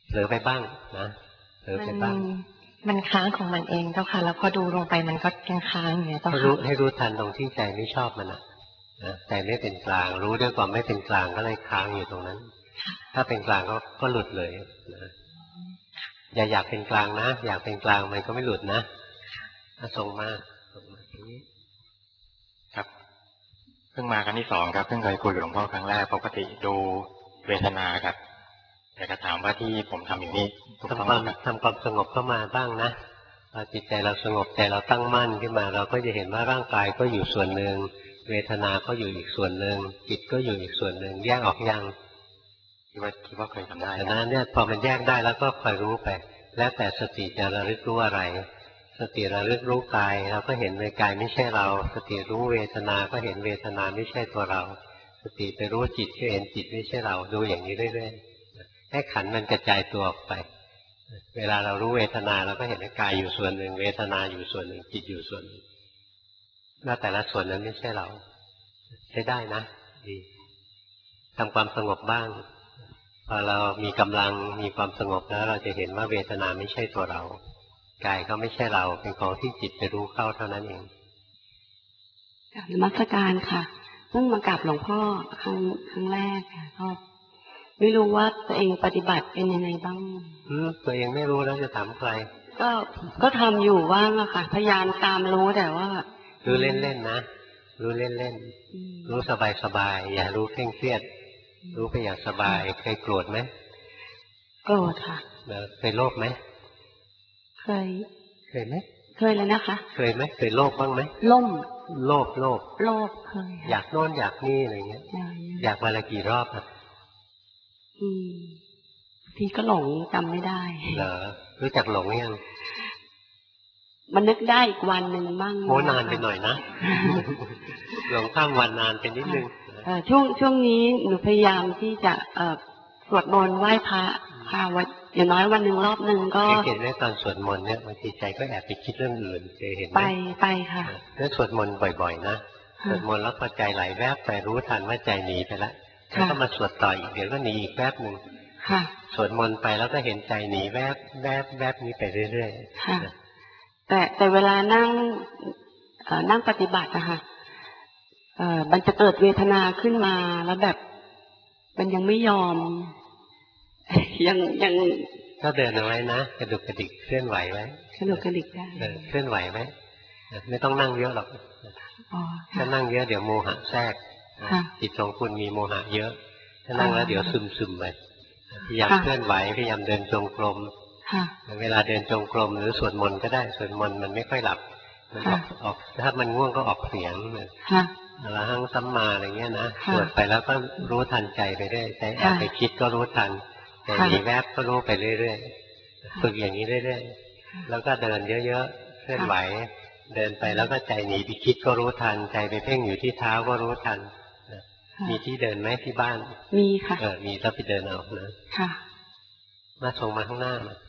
เผลอไปบ้างนะเผลอไปบ้างมันค้างของมันเองเจ้าค่ะแล้วพอดูลงไปมันก็ยังค้างอย่างเงี้ยเจ้าค่ะให้รู้ทันตรงที่ใจไม่ชอบมันนะใจไม่เป็นกลางรู้ด้วยความไม่เป็นกลางก็เลยค้างอยู่ตรงนั้นถ้าเป็นกลางก็หลุดเลยนะอย่าอยากเป็นกลางนะอยากเป็นกลางมันก็ไม่หลุดนะส่งมาตรงนี้ครับเพิ่งมาครั้งที่2ครับเพิ่งเคยคุยกับหลวงพ่อครั้งแรกปกติดูเวทนาครับแต่ก็ถามว่าที่ผมทำอยู่นี่ถูกต้องไหมครับทำความสงบเข้ามาบ้างนะพอจิตใจเราสงบใจเราตั้งมั่นขึ้นมาเราก็จะเห็นว่าร่างกายก็อยู่ส่วนหนึ่งเวทนาก็อยู่อีกส่วนหนึ่งจิตก็อยู่อีกส่วนหนึ่งแยกออกยังคิดว่าเคยทำได้แต่นั้นเนี่ยพอมันแยกได้แล้วก็คอยรู้ไปแล้วแต่สติจะระลึกรู้อะไรสติระลึกรู้กายเราก็เห็นในกายไม่ใช่เราสติรู้เวทนาก็เห็นเวทนาไม่ใช่ตัวเราสติไปรู้จิตก็เห็นจิตไม่ใช่เราดูอย่างนี้เรื่อยๆให้ขันธ์มันกระจายตัวออกไปเวลาเรารู้เวทนาเราก็เห็นกายอยู่ส่วนหนึ่งเวทนาอยู่ส่วนหนึ่งจิตอยู่ส่วนหนึ่งแล้วแต่ละส่วนนั้นไม่ใช่เราใช้ได้นะดีทำความสงบบ้างพอเรามีกำลังมีความสงบแล้วเราจะเห็นว่าเวทนาไม่ใช่ตัวเรากายก็ไม่ใช่เราเป็นของที่จิตไปรู้เข้าเท่านั้นเองนมัสการค่ะเพิ่งมากราบหลวงพ่อครั้งแรกค่ะก็ไม่รู้ว่าตัวเองปฏิบัติเป็นยังไงบ้างตัวเองไม่รู้แล้วจะถามใครก็ทำอยู่ว่างอะค่ะพยายามตามรู้แต่ว่ารู้เล่นๆนะรู้เล่นๆรู้สบายๆอย่ารู้เคร่งเครียดรู้ไปอย่างสบายเคยโกรธไหมโกรธค่ะเคยโลภไหมเคยไหมเคยเลยนะคะเคยไหมเคยโลภบ้างไหมโลภเคยอยากโน่นอยากนี่อะไรเงี้ยอยากวันละกี่รอบอ่ะทีก็หลงจำไม่ได้เหรอรู้จักหลงยังมันนึกได้อีกวันหนึ่งบ้างโหนานไปหน่อยนะหลงข้ามวันนานไปนิดนึงช่วงนี้หนูพยายามที่จะสวดมนต์ไหว้พระวัดอย่างน้อยวันหนึ่งรอบหนึ่งก็เห็นไหมตอนสวดมนต์เนี่ยบางทีใจก็แอบไปคิดเรื่องอื่นเคยเห็นไหมไปค่ะแล้วสวดมนต์บ่อยๆนะสวดมนต์แล้วพอใจไหลแวบไปรู้ทันว่าใจหนีไปแล้วแล้วก็มาสวดต่ออีกเดี๋ยวก็หนีอีกแวบหนึ่งสวดมนต์ไปแล้วก็เห็นใจหนีแวบนี้ไปเรื่อยๆแต่เวลานั่งปฏิบัตินะคะมันจะเกิดเวทนาขึ้นมาแล้วแบบมันยังไม่ยอมยังก็เดินเอาไว้นะกระดุกกระดิกเคลื่อนไหวไว้กระดุกกระดิกได้เคลื่อนไหวไหมไม่ต้องนั่งเยอะหรอกถ้านั่งเยอะเดี๋ยวโมหะแทรกจิตของคุณมีโมหะเยอะถ้านั่งแล้วเดี๋ยวซึมไปพยายามเคลื่อนไหวพยายามเดินจงกรมเวลาเดินจงกรมหรือสวดมนต์ก็ได้สวดมนต์มันไม่ค่อยหลับมันออกถ้ามันง่วงก็ออกเสียงอรหังสัมมาอะไรเงี้ยนะสวดไปแล้วก็รู้ทันใจไปเรื่อยใจแอบไปคิดก็รู้ทันใจหนีแวบก็รู้ไปเรื่อยๆฝึกอย่างนี้เรื่อยๆแล้วก็เดินเยอะๆเคลื่อนไหวเดินไปแล้วก็ใจหนีไปคิดก็รู้ทันใจไปเพ่งอยู่ที่เท้าก็รู้ทันมีที่เดินไหมที่บ้านมีค่ะมีแล้วไปเดินเอานะค่ะมาส่งมาข้างหน้ามา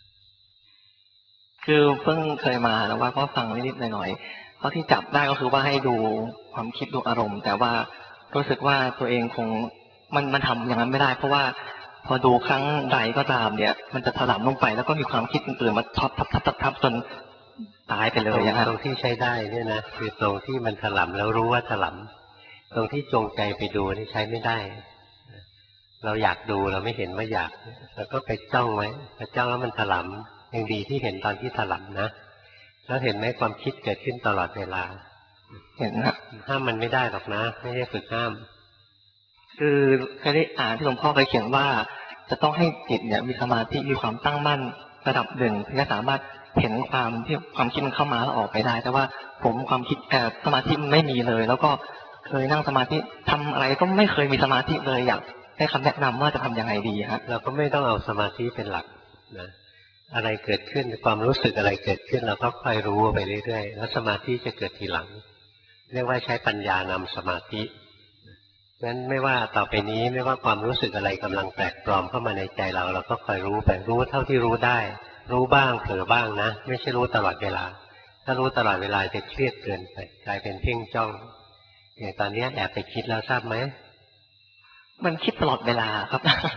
คือเพิ่งเคยมาแล้วว่าก็ฟังนิดๆหน่อยๆเพราะที่จับได้ก็คือว่าให้ดูความคิดดูอารมณ์แต่ว่ารู้สึกว่าตัวเองคงมันทำอย่างนั้นไม่ได้เพราะว่าพอดูครั้งใดก็ตามเนี่ยมันจะถลำลงไปแล้วก็มีความคิดอื่นๆมาทับจนตายไปเลยตรงที่ใช้ได้เนี่ยนะคือตรงที่มันถลำแล้วรู้ว่าถลำตรงที่จงใจไปดูนี่ใช้ไม่ได้เราอยากดูเราไม่เห็นว่าอยากเราก็ไปจ้องไว้พอจ้องแล้วมันถลำยังดีที่เห็นตอนที่ถลำนะแล้วเห็นไหมความคิดเกิดขึ้นตลอดเวลาเห็นนะห้ามมันไม่ได้หรอกนะไม่ได้ฝึกห้ามคือเคยได้อ่านที่หลวงพ่อเคยเขียนว่าจะต้องให้จิตเนี่ยมีสมาธิมีความตั้งมั่นระดับหนึ่งถึงจะสามารถเห็นความคิดมันเข้ามาแล้วออกไปได้แต่ว่าผมความคิดสมาธิมันไม่มีเลยแล้วก็เคยนั่งสมาธิทำอะไรก็ไม่เคยมีสมาธิเลยอยากให้คำแนะนำว่าจะทำยังไงดีครับเราก็ไม่ต้องเอาสมาธิเป็นหลักนะอะไรเกิดขึ้นความรู้สึกอะไรเกิดขึ้นเราก็ค่อยรู้ไปเรื่อยๆแล้วสมาธิจะเกิดทีหลังเรียกว่าใช้ปัญญานำสมาธิงั้นไม่ว่าต่อไปนี้ไม่ว่าความรู้สึกอะไรกำลังแปลกปลอมเข้ามาในใจเราก็คอยรู้ไปรู้เท่าที่รู้ได้รู้บ้างเผลอบ้างนะไม่ใช่รู้ตลอดเวลาถ้ารู้ตลอดเวลาจะเครียดเกินไปกลายเป็นเพ่งจ้องอย่างตอนนี้แอบไปคิดแล้วทราบไหมมันคิดตลอดเวลาครับ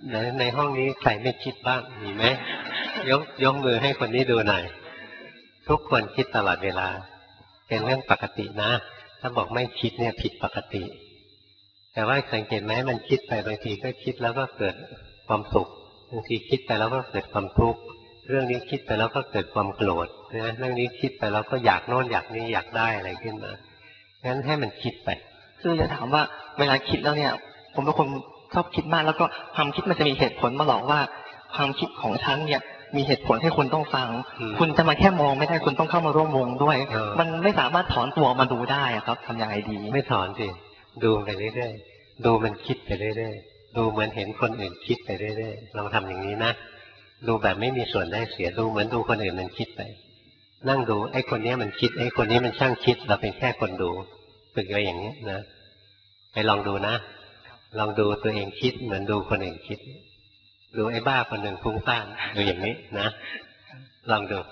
ในห้องนี้ใครไม่คิดบ้างมีไหมยกมือให้คนนี้ดูหน่อยทุกคนคิดตลอดเวลาเป็นเรื่องปกตินะถ้าบอกไม่คิดเนี่ยผิดปกติแต่ว่าสังเกตไหมมันคิดไปบางทีก็คิดแล้วก็เกิดความสุขบางทีคิดไปแล้วก็เกิดความทุกข์เรื่องนี้คิดไปแล้วก็เกิดความโกรธนะเรื่องนี้คิดไปแล้วก็อยากโน่นอยากนี้อยากได้อะไรขึ้นมางั้นให้มันคิดไปคือจะถามว่าเวลาคิดแล้วเนี่ยผมเป็นคนชอบคิดมากแล้วก็ความคิดมันจะมีเหตุผลมาหลอกว่าความคิดของฉันเนี่ยมีเหตุผลให้คุณต้องฟังคุณจะมาแค่มองไม่ได้คุณต้องเข้ามาร่วมวงด้วยมันไม่สามารถถอนตัวมาดูได้ครับทำยังไงดีไม่ถอนสิดูไปเรื่อยๆดูมันคิดไปเรื่อยๆดูเหมือนเห็นคนอื่นคิดไปเรื่อยๆลองทำอย่างนี้นะดูแบบไม่มีส่วนได้เสียดูเหมือนดูคนอื่นมันคิดไปนั่งดูไอ้คนนี้มันคิดไอ้คนนี้มันช่างคิดเราเป็นแค่คนดูฝึกไปอย่างนี้นะไปลองดูนะลองดูตัวเองคิดเหมือนดูคนอื่นคิดดูไอ้บ้าคนหนึ่งฟุ้งซ่านดูอย่างนี้นะลองดู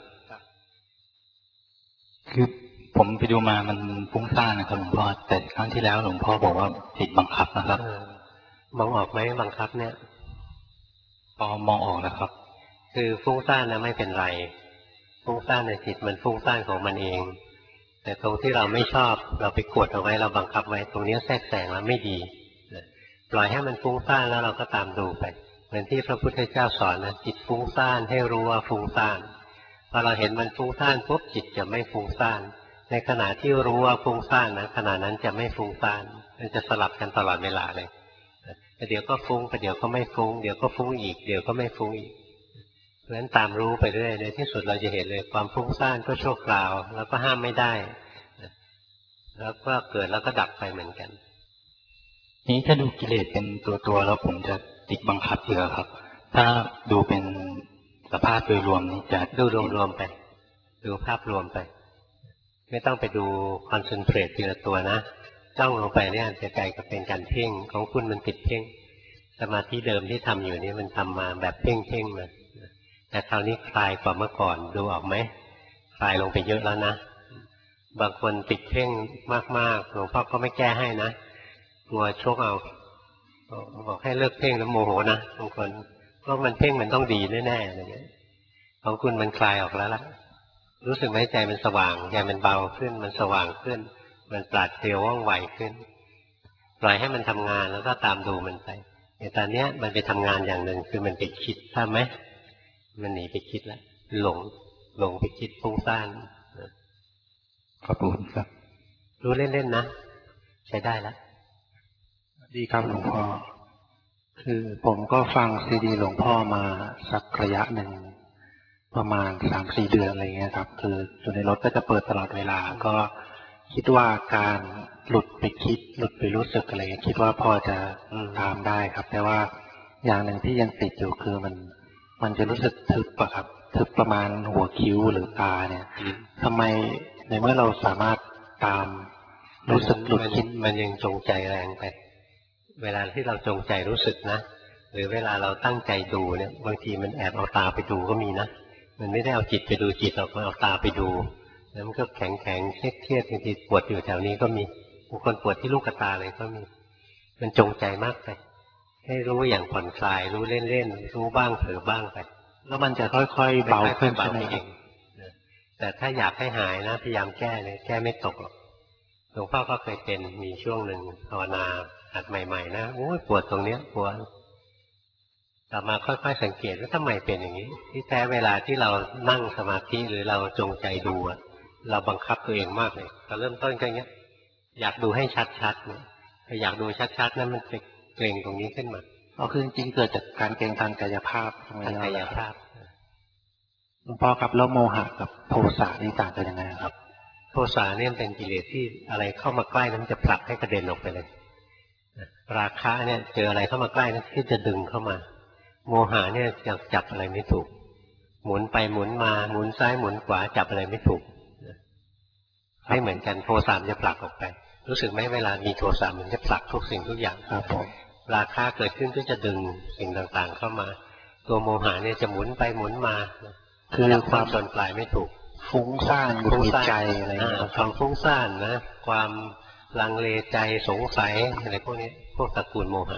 คือผมไปดูมามันฟุ้งซ่านนะครับหลวงพ่อแต่ครั้งที่แล้วหลวงพ่อบอกว่าจิตบังคับนะครับมองออกไหมบังคับเนี่ยพอมองออกแล้วครับคือฟุ้งซ่านนะไม่เป็นไรฟุ้งซ่านในจิตมันฟุ้งซ่านของมันเองแต่ตรงที่เราไม่ชอบเราไปกดเอาไว้เราบังคับไว้ตรงนี้แทรกแซงแล้วไม่ดีปล่อยให้มันฟุ้งซ่านแล้วเราก็ตามดูไปเหมือนที่พระพุทธเจ้าสอนนะจิตฟุ้งซ่านให้รู้ว่าฟุ้งซ่านพอเราเห็นมันฟุ้งซ่านปุ๊บจิตจะไม่ฟุ้งซ่านในขณะที่รู้ว่าฟุ้งซ่านนะขณะนั้นจะไม่ฟุ้งซ่านมันจะสลับกันตลอดเวลาเลยเดี๋ยวก็ฟุ้งเดี๋ยวก็ไม่ฟุ้งเดี๋ยวก็ฟุ้งอีกเดี๋ยวก็ไม่ฟุ้งอีกเพราะฉะนั้นตามรู้ไปเรื่อยในที่สุดเราจะเห็นเลยความฟุ้งซ่านก็ชั่วคราวแล้วก็ห้ามไม่ได้แล้วก็เกิดแล้วก็ดับไปเหมือนกันนี้ถ้าดูกิเลสเป็นตัวแล้วผมจะติดบังคับเยอะครับถ้าดูเป็นสภาพโดยรวมนี้จะดูรวมๆไปดูภาพรวมไปไม่ต้องไปดูคอนเซนเทรตทีละตัวนะจ้องลงไปเนี่ยจะกลายกับเป็นการเพ่งของคุณมันติดเพ่งสมาธิเดิมที่ทำอยู่นี่มันทำมาแบบเพ่งมาแต่คราวนี้คลายกว่าเมื่อก่อนดูออกไหมคลายลงไปเยอะแล้วนะบางคนติดเพ่งมากๆหลวงพ่อก็ไม่แก้ให้นะกลัวชกเอาบอกให้เลิกเพ่งแล้วโมโหนะบางคนเพราะมันเพ่งมันต้องดีแน่ๆอะไรเงี้ยของคุณมันคลายออกแล้วล่ะรู้สึกไหมใจมันสว่างใจมันเบาขึ้นมันสว่างขึ้นมันปราดเปรียวว่องไวขึ้นปล่อยให้มันทำงานแล้วก็ตามดูมันไปแต่ตอนนี้มันไปทำงานอย่างหนึ่งคือมันไปคิดทราบไหมมันหนีไปคิดแล้วหลงไปคิดฟุ้งซ่านขอบคุณครับรู้เล่นๆนะใช้ได้แล้วดีครับหลวงพ่อคือผมก็ฟังซีดีหลวงพ่อมาสักระยะหนึ่งประมาณ 3-4 เดือนอะไรเงี้ยครับคืออยู่ในรถก็จะเปิดตลอดเวลาก็คิดว่าการหลุดไปคิดหลุดไปรู้สึกอะไรเงี้ยคิดว่าพอจะตามได้ครับแต่ว่าอย่างหนึ่งที่ยังติดอยู่คือมันจะรู้สึกทึบอะครับทึบประมาณหัวคิ้วหรือตาเนี่ยทำไมในเมื่อเราสามารถตามรู้สึกหลุดคิดมันยังจงใจแรงไปเวลาที่เราจงใจรู้สึกนะหรือเวลาเราตั้งใจดูเนี่ยบางทีมันแอบเอาตาไปดูก็มีนะมันไม่ได้เอาจิตไปดูจิตหรอกมันเอาตาไปดูแล้วมันก็แข็งเครียดบางทีปวดอยู่แถวนี้ก็มีบางคนปวดที่ลูกตาเลยก็มีมันจงใจมากไปให้รู้อย่างผ่อนคลายรู้เล่นๆรู้บ้างเผลอบ้างไปแล้วมันจะค่อยๆเบาขึ้นใช่ไหมเองแต่ถ้าอยากให้หายนะพยายามแก้เลยแก้ไม่ตกหรอกหลวงพ่อก็เคยเป็นมีช่วงหนึ่งภาวนาหัดใหม่ๆนะโอ้ยปวดตรงเนี้ยปวดต่อมาค่อยๆสังเกตว่าทำไมเป็นอย่างนี้ที่แท้เวลาที่เรานั่งสมาธิหรือเราจงใจดูเราบังคับตัวเองมากเลยเราเริ่มต้นก็อย่างเงี้ยอยากดูให้ชัดๆเนี่ยอยากดูชัดๆนั้นมันจะเกร็งตรงนี้ขึ้นมาคือจริงๆเกิดจากการเกร็งทางกายภาพทางกายภาพหลวงพ่อครับแล้วโมหะกับโทสะนี่ต่างกันยังไงครับโทสะเนี่ยเป็นกิเลสที่อะไรเข้ามาใกล้นั้นจะผลักให้กระเด็นออกไปเลยราคะเนี่ยเจออะไรเข้ามาใกล้นั้นที่จะดึงเข้ามาโมหะเนี่ยจับอะไรไม่ถูกหมุนไปหมุนมาหมุนซ้ายหมุนขวาจับอะไรไม่ถูกไม่เหมือนกันโทสะจะผลักออกไปรู้สึกไหมเวลามีโทสะมันจะผลักทุกสิ่งทุกอย่างครับผมราคะเกิดขึ้นก็จะดึงสิ่งต่างๆเข้ามาตัวโมหะเนี่ยจะหมุนไปหมุนมาคือความส่วนปลายไม่ถูกฟุ้งซ่านหงุดหงิดใจอะไรความฟุ้งซ่านนะความลังเลใจสงสัยอะไรพวกนี้พวกตระกูลโมหะ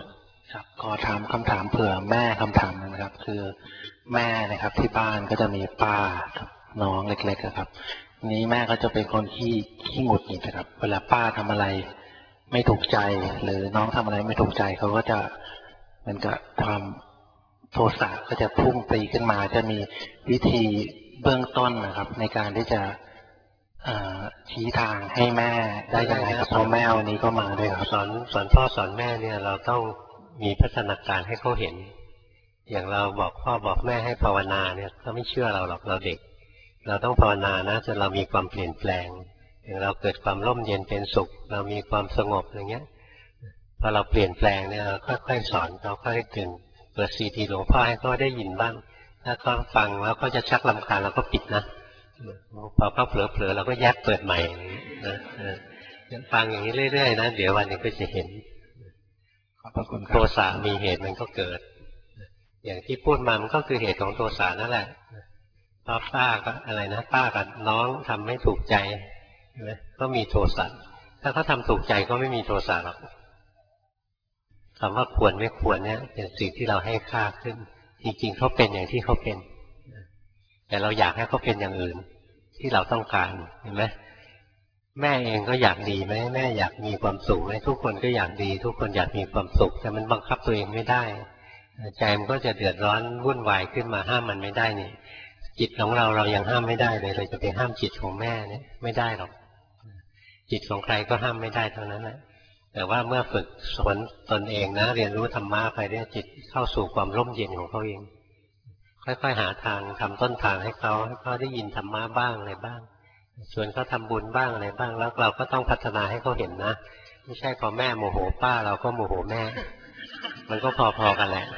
ครับขอถามคำถามเผื่อแม่คำถามนึงนะครับ คือแม่นะครับที่บ้านก็จะมีป้ากับน้องเล็กๆนะครับนี้แม่ก็จะเป็นคนขี้หงุดหงิดนะครับเวลาป้าทำอะไรไม่ถูกใจหรือน้องทำอะไรไม่ถูกใจเขาก็จะเหมือนกับความโทสะก็จะพุ่งปรีขึ้นมาจะมีวิธีเบื้องต้นนะครับในการที่จะชี้ทางให้แม่ได้ยังไงครับเพราะแม่วันนี้ก็มาด้วยครับสอนพ่อสอนแม่เนี่ยเราต้องมีพัฒนาการให้เขาเห็นอย่างเราบอกพ่อบอกแม่ให้ภาวนาเนี่ยเขาไม่เชื่อเราหรอกเราเด็กเราต้องภาวนานะจนเรามีความเปลี่ยนแปลงอย่างเราเกิดความร่มเย็นเป็นสุขเรามีความสงบอย่างเงี้ยพอเราเปลี่ยนแปลงเนี่ยเราค่อยๆสอนเขาค่อยๆตื่นเปิดซีดีหลวงพ่อให้เขาได้ยินบ้างถ้าเขาฟังแล้วก็จะชักรำคาญเราก็ปิดนะพอเขาเผลอๆเราก็แยกเปิดใหม่นะฟังอย่างนี้เรื่อยๆนะเดี๋ยววันหนึ่งก็จะเห็นโทสะมีเหตุมันก็เกิดอย่างที่พูดมามันก็คือเหตุของโทสะนั่นแหละพอป้าก็อะไรนะป้ากับน้องทำไม่ถูกใจก็มีโทสะถ้าเขาทำถูกใจก็ไม่มีโทสะหรอกคำว่าควรไม่ควรเนี่ยเป็นสิ่งที่เราให้ค่าขึ้นจริงๆเขาเป็นอย่างที่เขาเป็นแต่เราอยากให้เขาเป็นอย่างอื่นที่เราต้องการเห็นไหมแม่เองก็อยากดีไหมแม่อยากมีความสุขไหมทุกคนก็อยากดีทุกคนอยากมีความสุขแต่มันบังคับตัวเองไม่ได้ใจมันก็จะเดือดร้อนวุ่นวายขึ้นมาห้ามมันไม่ได้นี่จิตของเรายังห้ามไม่ได้เลยเราจะไปห้ามจิตของแม่เนี่ยไม่ได้หรอกจิตของใครก็ห้ามไม่ได้เท่านั้นแหละแต่ว่าเมื่อฝึกสอนตนเองนะเรียนรู้ธรรมะไปเนี่ยจิตเข้าสู่ความร่มเย็นของเขาเองค่อยๆหาทางทำต้นทางให้เขาได้ยินธรรมะบ้างอะไรบ้างชวนเขาทำบุญบ้างอะไรบ้างแล้วเราก็ต้องพัฒนาให้เขาเห็นนะไม่ใช่พอแม่โมโหป้าเราก็โมโหแม่มันก็พอๆกันแหละ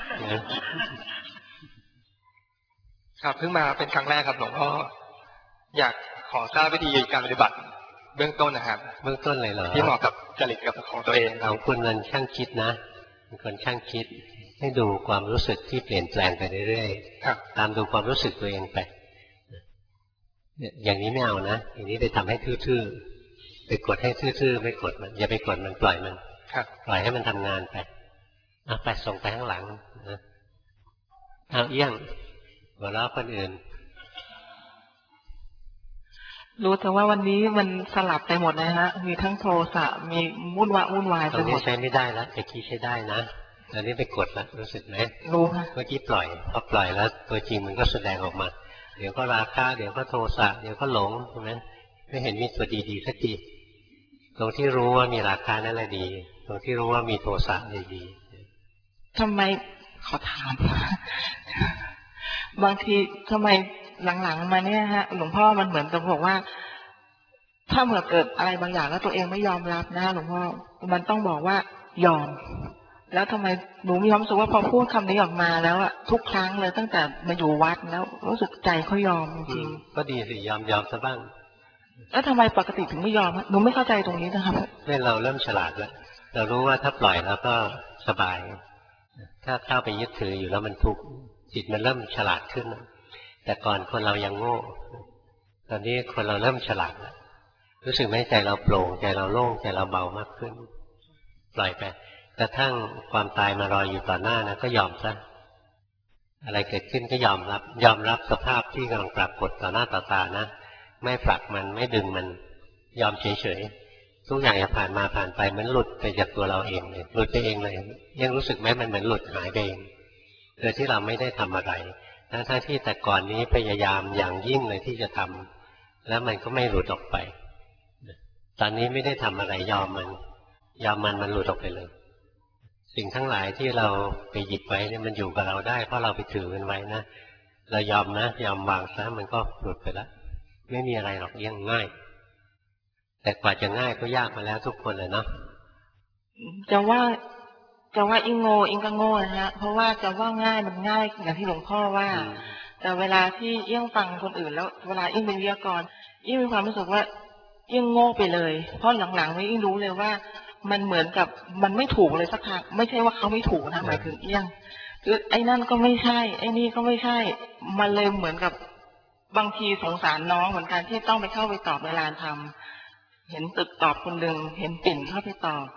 ครับเพิ่งมาเป็นครั้งแรกครับหลวงพ่ออยากขอทราบวิธีการปฏิบัติเบื้องต้นนะครับเบื้องต้นเลยเหรอที่เหมาะกับจริตกับของตัวเองของคุณมันช่างคิดนะเป็นคนช่างคิดให้ดูความรู้สึกที่เปลี่ยนแปลงไปเรื่อยๆตามดูความรู้สึกตัวเองไปอย่างนี้ไม่เอานะอย่างนี้ไปทำให้ทื่อๆไปกดให้ทื่อๆไม่กดมันอย่าไปกดมันปล่อยมันปล่อยให้มันทำงานไปไปส่งไปข้างหลังนะเอาเอี้ยงหัวเราะคนอื่นรู้แต่ว่าวันนี้มันสลับไปหมดเลยฮะมีทั้งโทสะมีวุ่นวายไปหมดตรงนี้ใช้ไม่ได้แล้วตะกี้ใช้ได้นะตอนนี้ไปกดแล้วรู้สึกไหมรู้ค่ะเมื่อกี้ปล่อยพอปล่อยแล้วตัวจริงมันก็แสดงออกมาเดี๋ยวก็ราคะเดี๋ยวก็โทสะเดี๋ยวก็หลงใช่ไหมไม่เห็นมีตัวดีๆสักทีตรงที่รู้ว่ามีราคะนั่นแหละดีตรงที่รู้ว่ามีโทสะดีทำไมขอถามบางทีทำไมหลังๆมาเนี่ยฮะหลวงพ่อมันเหมือนกับบอกว่าถ้าเมื่อเกิดอะไรบางอย่างแล้วตัวเองไม่ยอมรับนะหลวงพ่อมันต้องบอกว่ายอมแล้วทำไมหนูมีความรู้สึกว่าพอพูดคำนี้ออกมาแล้วอะทุกครั้งเลยตั้งแต่มาอยู่วัดแล้วรู้สึกใจเขายอมจริงก็ดีสิยอมซะบ้างแล้วทำไมปกติถึงไม่ยอมหนูไม่เข้าใจตรงนี้นะครับเนี่ยเราเริ่มฉลาดแล้วเรารู้ว่าถ้าปล่อยแล้วก็สบายถ้าเข้าไปยึดถืออยู่แล้วมันทุกข์จิตมันเริ่มฉลาดขึ้นแต่ก่อนคนเรายังโง่ตอนนี้คนเราเริ่มฉลาดแล้วรู้สึกไหมใจเราโปร่งใจเราโล่งใจเราเบามากขึ้นปล่อยไปกระทั่งความตายมารออยู่ต่อหน้านะก็ยอมซะอะไรเกิดขึ้นก็ยอมรับสภาพที่กำลังปรากฏต่อหน้าต่อตานะไม่ผลักมันไม่ดึงมันยอมเฉยๆทุกอย่างจะผ่านมาผ่านไปมันหลุดไปจากตัวเราเองเลยหลุดไปเองเลยยังรู้สึกไหมมันเหมือนหลุดหายไปเองโดยที่เราไม่ได้ทำอะไรทั้งที่แต่ก่อนนี้พยายามอย่างยิ่งเลยที่จะทำแล้วมันก็ไม่หลุดออกไปตอนนี้ไม่ได้ทำอะไรยอมมันหลุดออกไปเลยสิ่งทั้งหลายที่เราไปหยิบไว้เนี่ยมันอยู่กับเราได้เพราะเราไปถือมันไว้นะเรายอมวางซะมันก็หลุดไปแล้วไม่มีอะไรหรอกยังง่ายแต่กว่าจะง่ายก็ยากมาแล้วทุกคนเลยเนาะจะว่าอิงโง่อิงก็โง่นะฮะเพราะว่าจะว่าง่ายมันง่ายอย่างที่หลวงพ่อว่าแต่เวลาที่เอี้ยงฟังคนอื่นแล้วเวลาเอี้ยงเป็นวิทยากรเอี้ยงมีความรู้สึกว่าเอี้ยงโง่ไปเลยเพราะหลังๆนี้เอี้ยงรู้เลยว่ามันเหมือนกับมันไม่ถูกเลยสักทางไม่ใช่ว่าเขาไม่ถูกนะหมายถึงเอี้ยงคือไอ้นั่นก็ไม่ใช่ไอ้นี่ก็ไม่ใช่มันเลยเหมือนกับบางทีสงสารน้องเหมือนกันที่ต้องไปเข้าไปตอบในลานธรรมเห็นตึกตอบคนหนึ่งเห็นปิ่นเข้าไปตอบ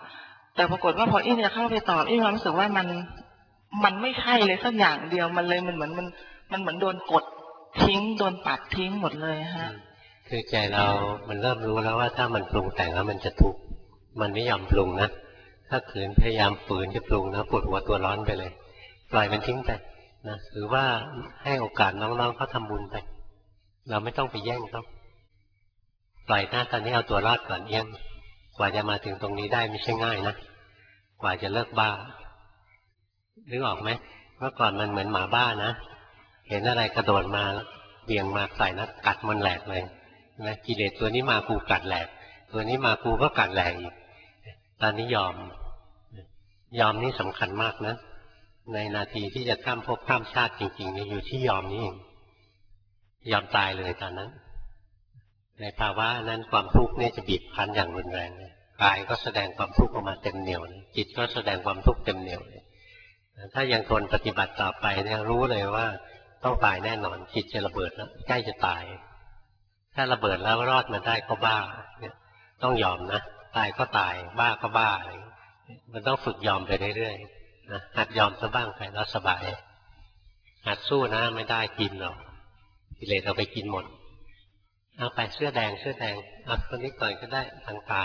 แต่ปรากฏว่าพออิงจะเข้าไปตอบอิงรู้สึกว่ามันไม่ใช่เลยสักอย่างเดียวมันเลยมันเหมือนโดนกดทิ้งโดนปัดทิ้งหมดเลยฮะคือใจเรามันเริ่มรู้แล้วว่าถ้ามันปรุงแต่งแล้วมันจะทุกข์มันไม่ยอมปรุงนะถ้าขืนพยายามฝืนจะปรุงนะปวดหัวตัวร้อนไปเลยปล่อยมันทิ้งไปนะหรือว่าให้โอกาสน้องๆเขาทำบุญไปเราไม่ต้องไปแย่งเขาปล่อยหน้าตอนนี้เอาตัวรอดก่อนเอี้ยงกว่าจะมาถึงตรงนี้ได้ไม่ใช่ง่ายนะกว่าจะเลิกบ้านึกออกไหมเมื่อก่อนมันเหมือนหมาบ้านะเห็นอะไรกระโดดมาเบี่ยงมาใส่นะกัดมันแหลกเลยนะกิเลสตัวนี้มากูกัดแหลกตัวนี้มากูก็กัดแหลกอีกตอนนี้ยอมนี่สำคัญมากนะในนาทีที่จะข้ามภพข้ามชาติจริงๆนี่อยู่ที่ยอมนี่เองยอมตายเลยตอนนั้นในภาวะนั้นความทุกข์นี่จะบีบคั้นอย่างรุนแรงกายก็แสดงความทุกข์ออกมาเต็มเหนียวจิตก็แสดงความทุกข์เต็มเหนียวถ้ายังทนปฏิบัติต่อไปเนี่ยรู้เลยว่าต้องตายแน่นอนจิตจะระเบิดแล้วใกล้จะตายถ้าระเบิดแล้วรอดมาได้ก็บ้าเนี่ยต้องยอมนะตายก็ตายบ้าก็บ้ามันต้องฝึกยอมไปเรื่อยๆนะหัดยอมซะบ้างไปแล้วสบายหัดสู้นะไม่ได้กินหรอกกิเลสเอาไปกินหมดเอาไปเสื้อแดงเอาคนนี้ก่อนก็ได้ทางการ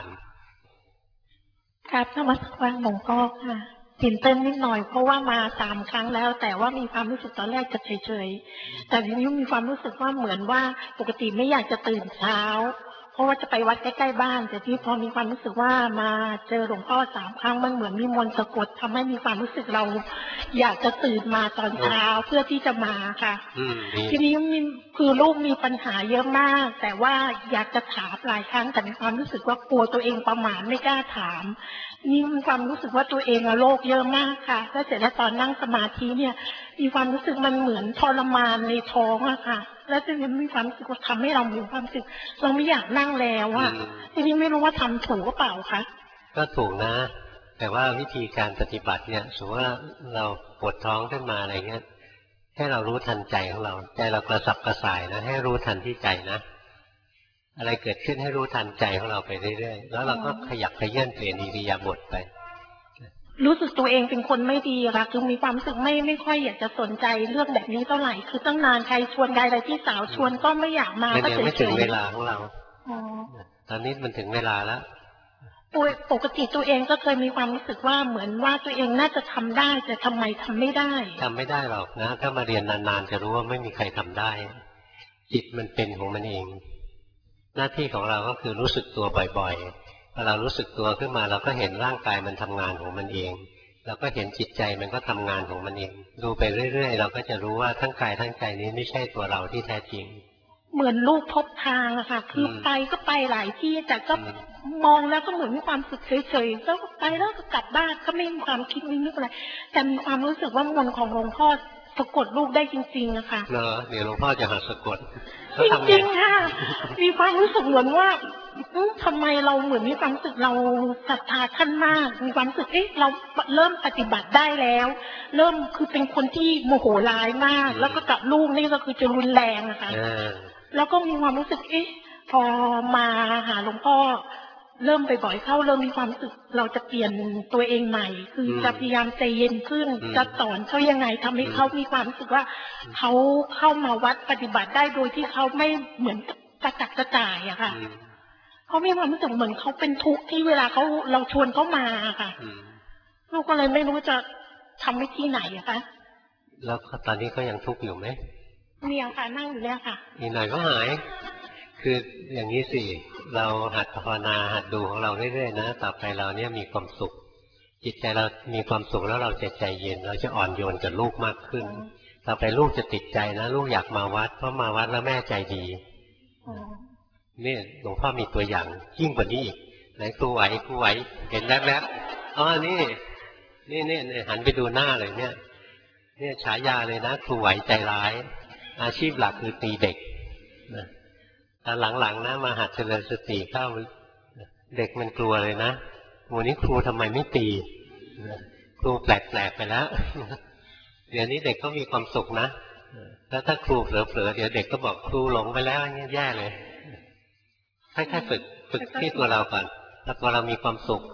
ครับนมัสการหลวงพ่อค่ะตื่นเต้นนิดหน่อยเพราะว่ามา3 ครั้งแล้วแต่ว่ามีความรู้สึกตอนแรกจะเฉยๆแต่ทีนี้มีความรู้สึกว่าเหมือนว่าปกติไม่อยากจะตื่นเช้าเพราะว่าจะไปวัดใกล้ๆบ้านแต่ที่พอมีความรู้สึกว่ามาเจอหลวงพ่อ3 ครั้งมันเหมือนมีมนต์สะกดทำให้มีความรู้สึกเราอยากจะตื่นมาตอนเช้าเพื่อที่จะมาค่ะทีนี้คือลูกมีปัญหาเยอะมากแต่ว่าอยากจะถามหลายครั้งแต่มีความรู้สึกว่ากลัวตัวเองประมาทไม่กล้าถามนี่มีความรู้สึกว่าตัวเองโรคเยอะมากค่ะแล้วเสร็จแล้วตอนนั่งสมาธิเนี่ยมีความรู้สึกมันเหมือนทรมานในท้องอะค่ะแล้วทีนี้มีความรู้สึกว่าทำให้เรามีความรู้สึกเราไม่อยากนั่งแล้วอะทีนี้ไม่รู้ว่าทำถูกหรือเปล่าคะก็ถูกนะแต่ว่าวิธีการปฏิบัติเนี่ยสมมติว่าเราปวดท้องขึ้นมาอะไรเงี้ยให้เรารู้ทันใจของเราใจเรากระสับกระส่ายนะให้รู้ทันที่ใจนะอะไรเกิดขึ้นให้รู้ทันใจของเราไปเรื่อยๆแล้วเราก็ขยับขยื่นเปลี่ยนอิริยาบถไปรู้สึกตัวเองเป็นคนไม่ดีค่ะคือมีความรู้สึกไม่ค่อยอยากจะสนใจเรื่องแบบนี้เท่าไหร่คือตั้งนานใครชวนใครอะไรที่สาวชวนก็ไม่อยากมาก็เฉยๆไม่ถึงเวลาของเราตอนนี้มันถึงเวลาแล้วปกติตัวเองก็เคยมีความรู้สึกว่าเหมือนว่าตัวเองน่าจะทำได้แต่ทำไมทำไม่ได้ทำไม่ได้หรอกนะถ้ามาเรียนนานๆจะรู้ว่าไม่มีใครทำได้จิตมันเป็นของมันเองหน้าที่ของเราก็คือรู้สึกตัวบ่อยๆพอเรารู้สึกตัวขึ้นมาเราก็เห็นร่างกายมันทำงานของมันเองเราก็เห็นจิตใจมันก็ทำงานของมันเองดูไปเรื่อยๆเราก็จะรู้ว่าทั้งกายทั้งใจนี้ไม่ใช่ตัวเราที่แท้จริงเหมือนลูกพบทางอะค่ะคือไปก็ไปหลายที่แต่ก็มองแล้วก็เหมือนมีความสุขเฉยๆแล้วไปแล้วก็กลับบ้านก็ไม่มีความคิดไม่นึกอะไรแต่มีความรู้สึกว่ามนต์ของหลวงพ่อสะกดลูกได้จริงๆอะค่ะเดี๋ยวหลวงพ่อจะหัดสะกดจริงๆค่ะมีความรู้สึกเหมือนว่าทำไมเราเหมือนมีความรู้สึกเราศรัทธาท่านมากมีความรู้สึกเราเริ่มปฏิบัติได้แล้วเริ่มคือเป็นคนที่โมโหร้ายมากแล้วก็กับลูกนี่ก็คือจะรุนแรงอะค่ะแล้วก็มีความรู้สึกพอมาหาหลวงพ่อเริ่มบ่อยๆเข้าเริ่มมีความรู้สึกเราจะเปลี่ยนตัวเองใหม่คือจะพยายามใจเย็นขึ้นจะสอนเขายังไงทำให้เขามีความรู้สึกว่าเขาเข้ามาวัดปฏิบัติได้โดยที่เขาไม่เหมือนกระจัดกระจายอะค่ะเขามีความรู้สึกเหมือนเขาเป็นทุกข์ที่เวลาเราชวนเขามาค่ะลูกก็เลยไม่รู้จะทำวิธีไหนอะคะแล้วตอนนี้ก็ยังทุกข์อยู่ไหมมีค่ะนั่งอยู่เนี่ยค่ะอีกหน่อยก็หายคืออย่างนี้สิเราหัดภาวนาหัดดูของเราเรื่อยๆนะต่อไปเราเนี่ยมีความสุขจิตใจเรามีความสุขแล้วเราจะใจเย็นเราจะอ่อนโยนกับลูกมากขึ้นต่อไปลูกจะติดใจนะลูกอยากมาวัดเพราะมาวัดแล้วแม่ใจดีนี่หลวงพ่อมีตัวอย่างยิ่งกว่านี้อีกไหนครูไหวเห็นแวบๆอ๋อนี่หันไปดูหน้าเลยเนี่ยฉายาเลยนะครูไหวใจร้ายอาชีพหลักคือตีเด็กนะตอนหลังๆนะมาหัดเจริญสติเข้าเด็กมันกลัวเลยนะวันนี้ครูทำไมไม่ตีครูแปลกๆไปแล้วเดี๋ยวนี้เด็กก็มีความสุขนะแล้วถ้าครูเผลอๆเดี๋ยวเด็กก็บอกครูหลงไปแล้วอย่างเงี้ยแย่เลยค่อยๆฝึกที่ตัวเราก่อนถ้าตัวเรามีความสุข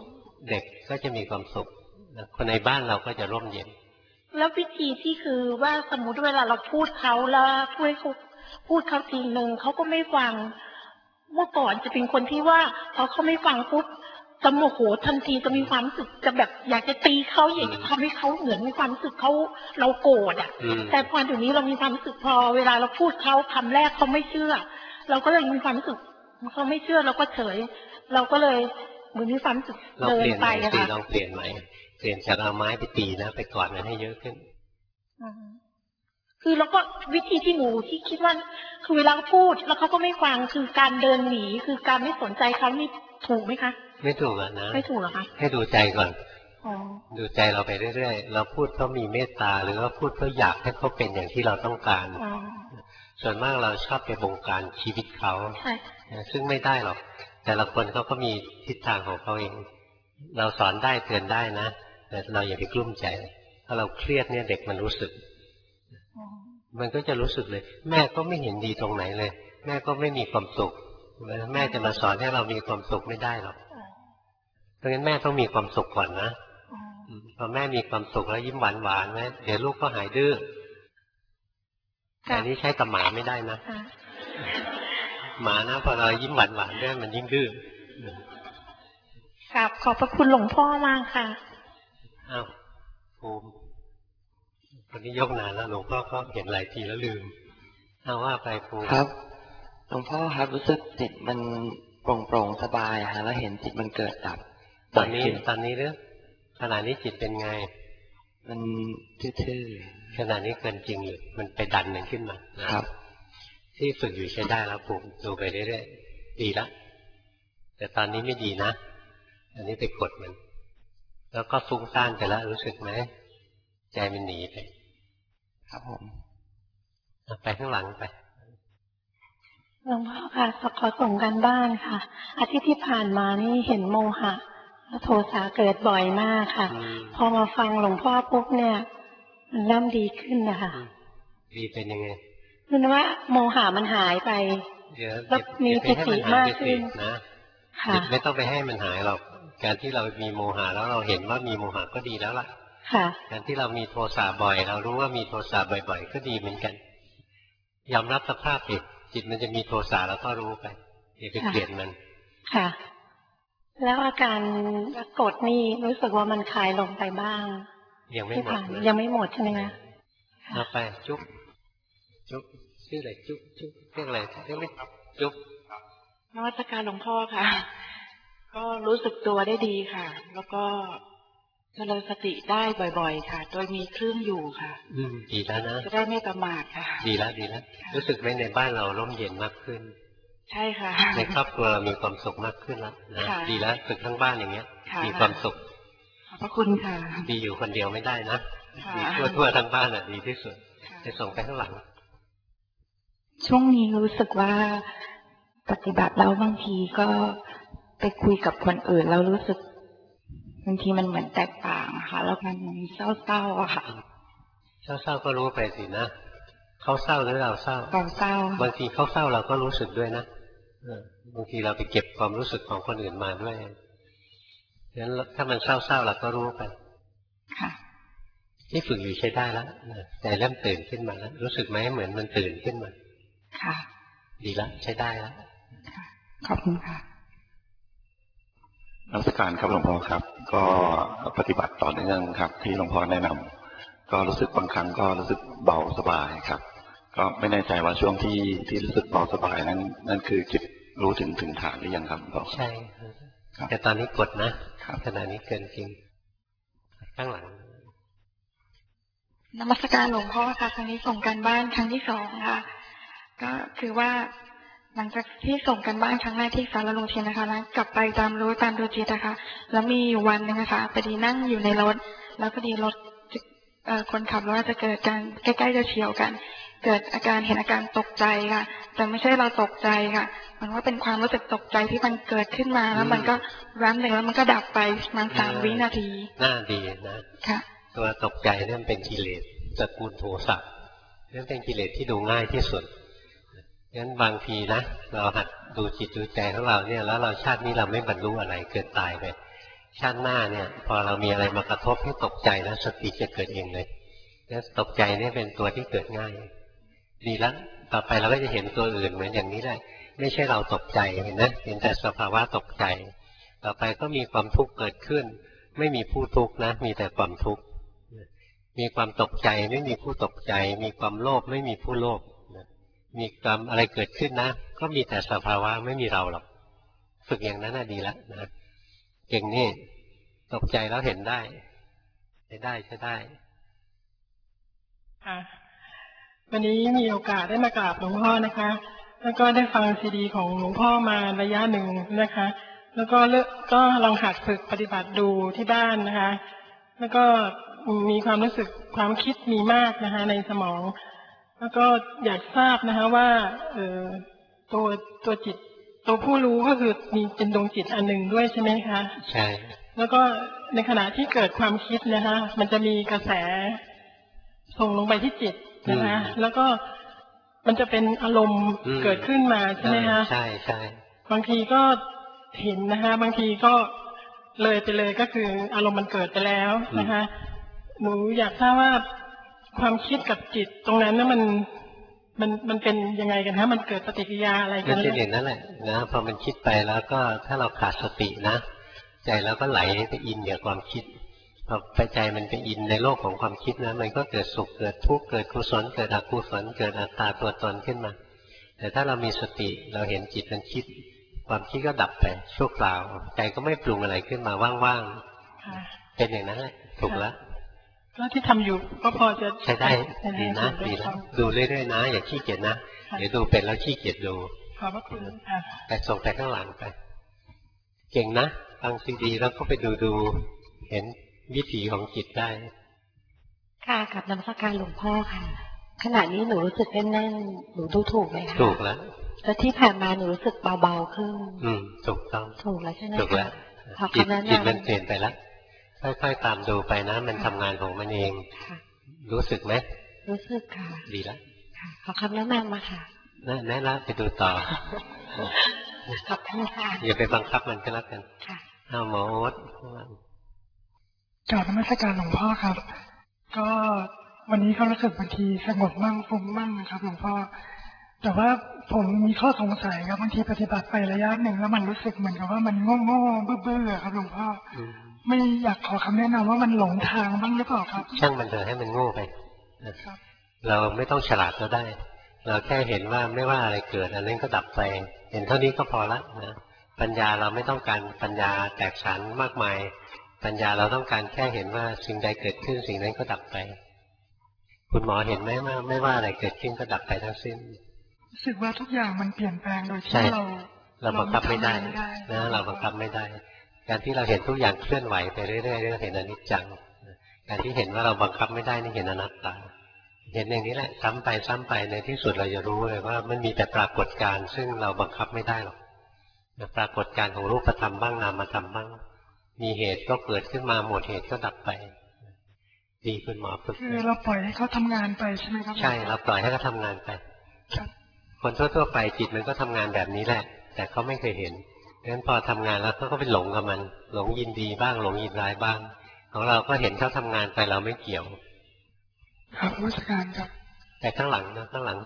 เด็กก็จะมีความสุขคนในบ้านเราก็จะร่มเย็นแล้ววิธีที่คือว่าสมมติเวลาเราพูดเขาแล้วพูดเขาทีนึงเขาก็ไม่ฟังเมื่อก่อนจะเป็นคนที่ว่าพอเขาไม่ฟังปุ๊บจะโมโหทันทีจะมีความรู้สึกจะแบบอยากจะตีเขาอยากจะทำให้เขาเหมือนมีความรู้สึกเขาเราโกรธอ่ะแต่พอเดี๋ยวนี้เรามีความรู้สึกพอเวลาเราพูดเขาคำแรกเขาไม่เชื่อเราก็เลยมีความรู้สึกเขาไม่เชื่อเราก็เฉยเราก็เลยเหมือนมีความรู้สึกเดินไปอะค่ะลองเปลี่ยนใหม่เปลี่ยนจากเอาไม้ไปตีนะไปกอดมันให้เยอะขึ้นคือแล้วก็วิธีที่หนูที่คิดว่าคือเวลาพูดแล้วเขาก็ไม่ฟังคือการเดินหนีคือการไม่สนใจเขานี่ถูกไหมคะไม่ถูกอ่ะนะไม่ถูกหรอคะให้ดูใจก่อนดูใจเราไปเรื่อยๆเราพูดเพราะมีเมตตาหรือว่าพูดเพราะอยากให้เขาเป็นอย่างที่เราต้องการส่วนมากเราชอบไปบงการชีวิตเขาซึ่งไม่ได้หรอกแต่ละคนเขาก็มีทิศทางของเขาเองเราสอนได้เตือนได้นะแต่เราอย่าไปกลุ้มใจถ้าเราเครียดเนี่ยเด็กมันรู้สึกมันก็จะรู้สึกเลยแม่ก็ไม่เห็นดีตรงไหนเลยแม่ก็ไม่มีความสุขแม่จะมาสอนให้เรามีความสุขไม่ได้หรอกเพราะงั้นแม่ต้องมีความสุขก่อนนะพอแม่มีความสุขแล้วยิ้มหวานๆไว้เดี๋ยวลูกก็หายดื้อแต่นี้ใช้กับหมาไม่ได้นะหมานะพอเรายิ้มหวานๆด้วยมันยิ่งดื้อครับขอบพระคุณหลวงพ่อมากค่ะอ้าวภูมิวันนี้ยกนานแล้วหลวงพ่อก็เห็นหลายทีแล้วลืมเอาว่าไปภูมิครับหลวงพ่อครับรู้สึกจิตมันโปร่งสบายฮะแล้วเห็นจิตมันเกิดดับตอนนี้หรือขณะนี้จิตเป็นไงมันทื่อๆขณะนี้เกินจริงหรือมันไปดันมันขึ้นมาครับที่ฝึกอยู่ใช้ได้แล้วภูมิดูไปเรื่อยๆดีแล้วแต่ตอนนี้ไม่ดีนะอันนี้ไปกดมันแล้วก็ฟุ้งซ่านไปแล้วรู้สึกไหมใจมันหนีไปครับผมไปข้างหลังไปหลวงพ่อค่ะขอส่งกันบ้านค่ะอาทิตย์ที่ผ่านมานี่เห็นโมหะและโทสะเกิดบ่อยมากค่ะพอมาฟังหลวงพ่อปุ๊บเนี่ยมันเริ่มดีขึ้นนะคะดีเป็นยังไงคือว่าโมหะมันหายไปแล้วมีปิติมากขึ้นนะไม่ต้องไปให้มันหายหรอกการที่เรามีโมหะแล้วเราเห็นว่ามีโมหะก็ดีแล้วล่ะการที่เรามีโทสะบ่อยเรารู้ว่ามีโทสะบ่อยๆก็ดีเหมือนกันยอมรับสภาพจิตมันจะมีโทสะแล้วก็รู้ไปอย่าไปเกลียดมันค่ะแล้วอาการกดนี่รู้สึกว่ามันคลายลงไปบ้างยังไม่หมดยังไม่หมดใช่ไหมคะเอาไปจุ๊บชื่ออะไรจุ๊บเรียกอะไรเรียกไม่จุ๊บนมัสการหลวงพ่อค่ะก็รู้สึกตัวได้ดีค่ะแล้วก็เจริญสติได้บ่อยๆค่ะโดยมีเครื่องอยู่ค่ะดีแล้วนะจะได้ไม่ประมาทค่ะดีแล้วรู้สึกไหมในบ้านเราร่มเย็นมากขึ้นใช่ค่ะในครอบครัวมีความสุขมากขึ้นแล้วนะดีแล้วฝึกทั้งบ้านอย่างเงี้ยมีความสุขขอบพระคุณค่ะดีอยู่คนเดียวไม่ได้นะดีทั่วทั้งบ้านอ่ะดีที่สุดจะส่งไปข้างหลังช่วงนี้รู้สึกว่าปฏิบัติแล้วบางทีก็ไปคุยกับคนอื่นแล้วรู้สึกบางทีมันเหมือนแตกต่างค่ะแล้วมันเศร้าๆอะค่ะเศร้าก็รู้ไปสินะเขาเศร้าหรือเราเศร้าบางทีเขาเศร้าเราก็รู้สึกด้วยนะบางทีเราไปเก็บความรู้สึกของคนอื่นมาด้วยฉะนั้นถ้ามันเศร้าเราก็รู้ไปค่ะที่ฝึกอยู่ใช้ได้แล้วแต่เริ่มตื่นขึ้นมาแล้วรู้สึกไหมเหมือนมันตื่นขึ้นมาค่ะดีแล้วใช้ได้แล้วขอบคุณค่ะนมัสการครับหลวงพ่อครับก็ปฏิบัติต่อเนื่องครับที่หลวงพ่อแนะนำก็รู้สึกบางครั้งก็รู้สึกเบาสบายครับก็ไม่แน่ใจว่าช่วงที่รู้สึกเบาสบายนั่นคือจิตรู้ถึงฐานหรือยังครับหลวงพ่อใช่แต่ตอนนี้กดนะขณะนี้เกินจริงข้างหลังนมัสการหลวงพ่อค่ะครั้งนี้ส่งการบ้านครั้งที่2ค่ะก็คือว่าหลังจากที่ส่งกันบ้านครั้งแรกที่สารลงเทียนนะคะแล้วกลับไปตามรู้ตามดูจิตนะคะแล้วมีอยู่วันหนึ่งนะคะพอดีนั่งอยู่ในรถแล้วพอดีรถคนขับรถจะเกิดการใกล้ๆจะเฉี่ยวกันเกิดอาการเห็นอาการตกใจค่ะแต่ไม่ใช่เราตกใจค่ะมันว่าเป็นความรู้สึกตกใจที่มันเกิดขึ้นมาแล้วมันก็แวบหนึ่งแล้วมันก็ดับไปมัน3 วินาทีน่าดีนะค่ะตัวตกใจนั่นเป็นกิเลสตระกูลโทสะนั่นเป็นกิเลสที่ดูง่ายที่สุดงั้นบางทีนะเราหัดดูจิตดูใจของเราเนี่ยแล้วเราชาตินี้เราไม่บรรลุอะไรเกิดตายไปชาติหน้าเนี่ยพอเรามีอะไรมากระทบให้ตกใจแล้วสติจะเกิดเองเลยแล้วตกใจเนี่ยเป็นตัวที่เกิดง่ายดีแล้วต่อไปเราก็จะเห็นตัวอื่นเหมือนอย่างนี้แหละไม่ใช่เราตกใจเห็นนะเห็นแต่สภาวะตกใจต่อไปก็มีความทุกข์เกิดขึ้นไม่มีผู้ทุกข์นะมีแต่ความทุกข์มีความตกใจไม่มีผู้ตกใจมีความโลภไม่มีผู้โลภมีความอะไรเกิดขึ้นนะก็มีแต่สภาวะไม่มีเราหรอกฝึกอย่างนั้นน่ะดีแล้วนะเก่งนี่ตกใจแล้วเห็นได้ใช้ได้ค่ะวันนี้มีโอกาสได้มากราบหลวงพ่อนะคะ แล้วก็ได้ฟังซีดีของหลวงพ่อมาระยะหนึ่งนะคะ แล้วก็ลองหัดฝึกปฏิบัติดูที่บ้านนะคะ แล้วก็มีความรู้สึกความคิดมีมากนะคะในสมอง แล้วก็อยากทราบนะคะว่าตัวจิตตัวผู้รู้ก็คือมีเป็นดวงจิตอันหนึ่งด้วยใช่ไหมคะใช่แล้วก็ในขณะที่เกิดความคิดนะคะมันจะมีกระแสส่งลงไปที่จิตนะคะแล้วก็มันจะเป็นอารมณ์เกิดขึ้นมาใช่ไหมคะใช่ใช่บางทีก็เห็นนะคะบางทีก็เลยไปเลยก็คืออารมณ์มันเกิดไปแล้วนะคะหนูอยากทราบว่าความคิดกับจิตตรงนั้นมันเป็นยังไงกันฮะมันเกิดปฏิกิริยาอะไรกันเป็นอย่างนั้นแหละนะพอมันคิดไปแล้วก็ถ้าเราขาดสตินะใจเราก็ไหลไปอินกับความคิดพอไปใจมันไปอินในโลกของความคิดนะมันก็เกิดสุขเกิดทุกข์เกิดกุศลเกิดอกุศลเกิดอัตตาตัวตนขึ้นมาแต่ถ้าเรามีสติเราเห็นจิตมันคิดความคิดก็ดับไปชั่วคราวใจก็ไม่ปรุงอะไรขึ้นมาว่างๆเป็นอย่างนั้นแหละถูกแล้วก็ที่ทำอยู่ก็พอจะใช้ได้ดีนะดีแล้วดูเรื่อยๆนะอย่าขี้เกียจนะเดี๋ยวดูเป็นแล้วขี้เกียจดูขอบพระคุณค่ะแต่ส่งไปข้างหลังไปเก่งนะฟังซีดีแล้วก็ไปดูเห็นวิถีของจิตได้ค่ะกับนมัสการหลวงพ่อค่ะขณะนี้หนูรู้สึกแน่นๆหนูดูถูกไหมคะถูกแล้วแล้วที่ผ่านมาหนูรู้สึกเบาๆขึ้นถูกต้องถูกแล้วใช่ไหมถูกแล้วจิตมันเปลี่ยนไปแล้วค่อยๆตามดูไปนะมันทำงานของมันเองรู้สึกไหมรู้สึกค่ะดีแล้วขอคำแนะนำมาค่ะแนะนำไปดูต่อขอบคุณค่ะอย่าไปบังคับมันก็แล้วกันเอาหมอโอ๊ตกราบนมัสการหลวงพ่อครับก็วันนี้เขารู้สึกบางทีสงบมั่งฟุ้งมั่งนะครับหลวงพ่อแต่ว่าผมมีข้อสงสัยครับบางทีปฏิบัติไประยะหนึ่งแล้วมันรู้สึกเหมือนกับว่ามันโง่ๆเบื่อๆครับหลวงพ่อไม่อยากขอคำแนะนำว่ามันหลงทางบ้างหรือเปล่าครับช่างมันเถอะให้มันโง่ไปเราไม่ต้องฉลาดก็ได้เราแค่เห็นว่าไม่ว่าอะไรเกิดอันนั้นก็ดับไปเห็นเท่านี้ก็พอละนะปัญญาเราไม่ต้องการปัญญาแตกฉานมากมายปัญญาเราต้องการแค่เห็นว่าสิ่งใดเกิดขึ้นสิ่งนั้นก็ดับไปคุณหมอเห็นไหมว่าไม่ว่าอะไรเกิดขึ้นก็ดับไปทั้งสิ้นรู้สึกว่าทุกอย่างมันเปลี่ยนแปลงโดยที่เราบังคับไม่ได้นะเราบังคับไม่ได้การที่เราเห็นทุกอย่างเคลื่อนไหวไปเรื่อยๆเรื่องเห็นอนิจจังการที่เห็นว่าเราบังคับไม่ได้นี่เห็นอนัตตาเห็นอย่างนี้แหละซ้ำไปในที่สุดเราจะรู้เลยว่ามันมีแต่ปรากฏการณ์ซึ่งเราบังคับไม่ได้หรอกปรากฏการณ์ของรูปธรรมบ้างนามธรรมบ้างมีเหตุก็เกิดขึ้นมาหมดเหตุก็ดับไปดีคุณหมอฝึกคือเราปล่อยให้เขาทำงานไปใช่ไหมครับใช่เราปล่อยให้เขาทำงานไปคนทั่วๆไปจิตมันก็ทำงานแบบนี้แหละแต่เขาไม่เคยเห็นงั้นพอทำงานแล้วเขาก็ไปหลงกับมันหลงยินดีบ้างหลงยินร้ายบ้างของเราก็เห็นเขาทำงานไปเราไม่เกี่ยวครับรัชการครับแต่ข้างหลังนะข้างหลัง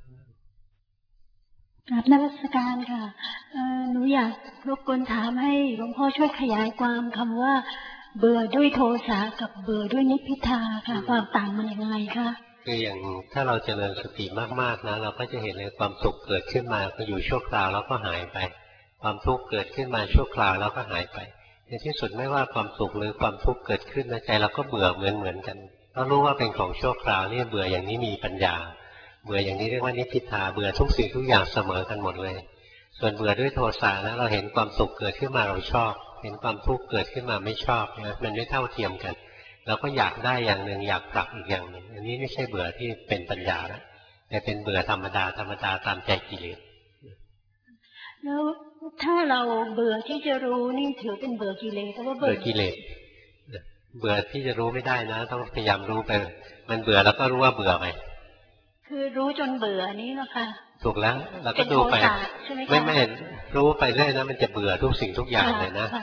ครับนมัสการค่ะหนูอยากรบกวนถามให้หลวงพ่อช่วยขยายความคำว่าเบื่อด้วยโทสะกับเบื่อด้วยนิพพิทาค่ะความต่างมันยังไงคะคืออย่างถ้าเราเจริญสติมากๆนะเราก็จะเห็นเลยความสุขเกิดขึ้นมาก็อยู่ชั่วคราวแล้วก็หายไปความทุกข์เกิดขึ้นมาชั่วคราวแล้วก็หายไปในที่สุดไม่ว่าความสุขหรือความทุกข์เกิดขึ้นในใจเราก็เบื่อเหมือนกันเรารู้ว่าเป็นของชั่วคราวนี่เบื่ออย่างนี้มีปัญญาเบื่ออย่างนี้เรียกว่านิพพิทาเบื่อทุกสิ่งทุกอย่างเสมอกันหมดเลยส่วนเบื่อด้วยโทสะนะเราเห็นความสุขเกิดขึ้นมาเราชอบเห็นความทุกข์เกิดขึ้นมาไม่ชอบนะมันไม่เท่าเทียมกันเราก็อยากได้อย่างหนึ่งอยากปรับอีกอย่างหนึ่งอันนี้ไม่ใช่เบื่อที่เป็นปัญญาแล้วแต่เป็นเบื่อธรรมดาตามใจกิเลสแล้วถ้าเราเบื่อที่จะรู้นี่ถือเป็นเบื่อกิเลสแต่ว่าเบื่อกิเลสเบื่อที่จะรู้ไม่ได้นะต้องพยายามรู้ไปมันเบื่อแล้วก็รู้ว่าเบื่อไปคือรู้จนเบื่อนี่นะคะถูกแล้วเราก็ดูไปไม่รู้ไปเรื่อยนะมันจะเบื่อทุกสิ่งทุกอย่างเลยนะ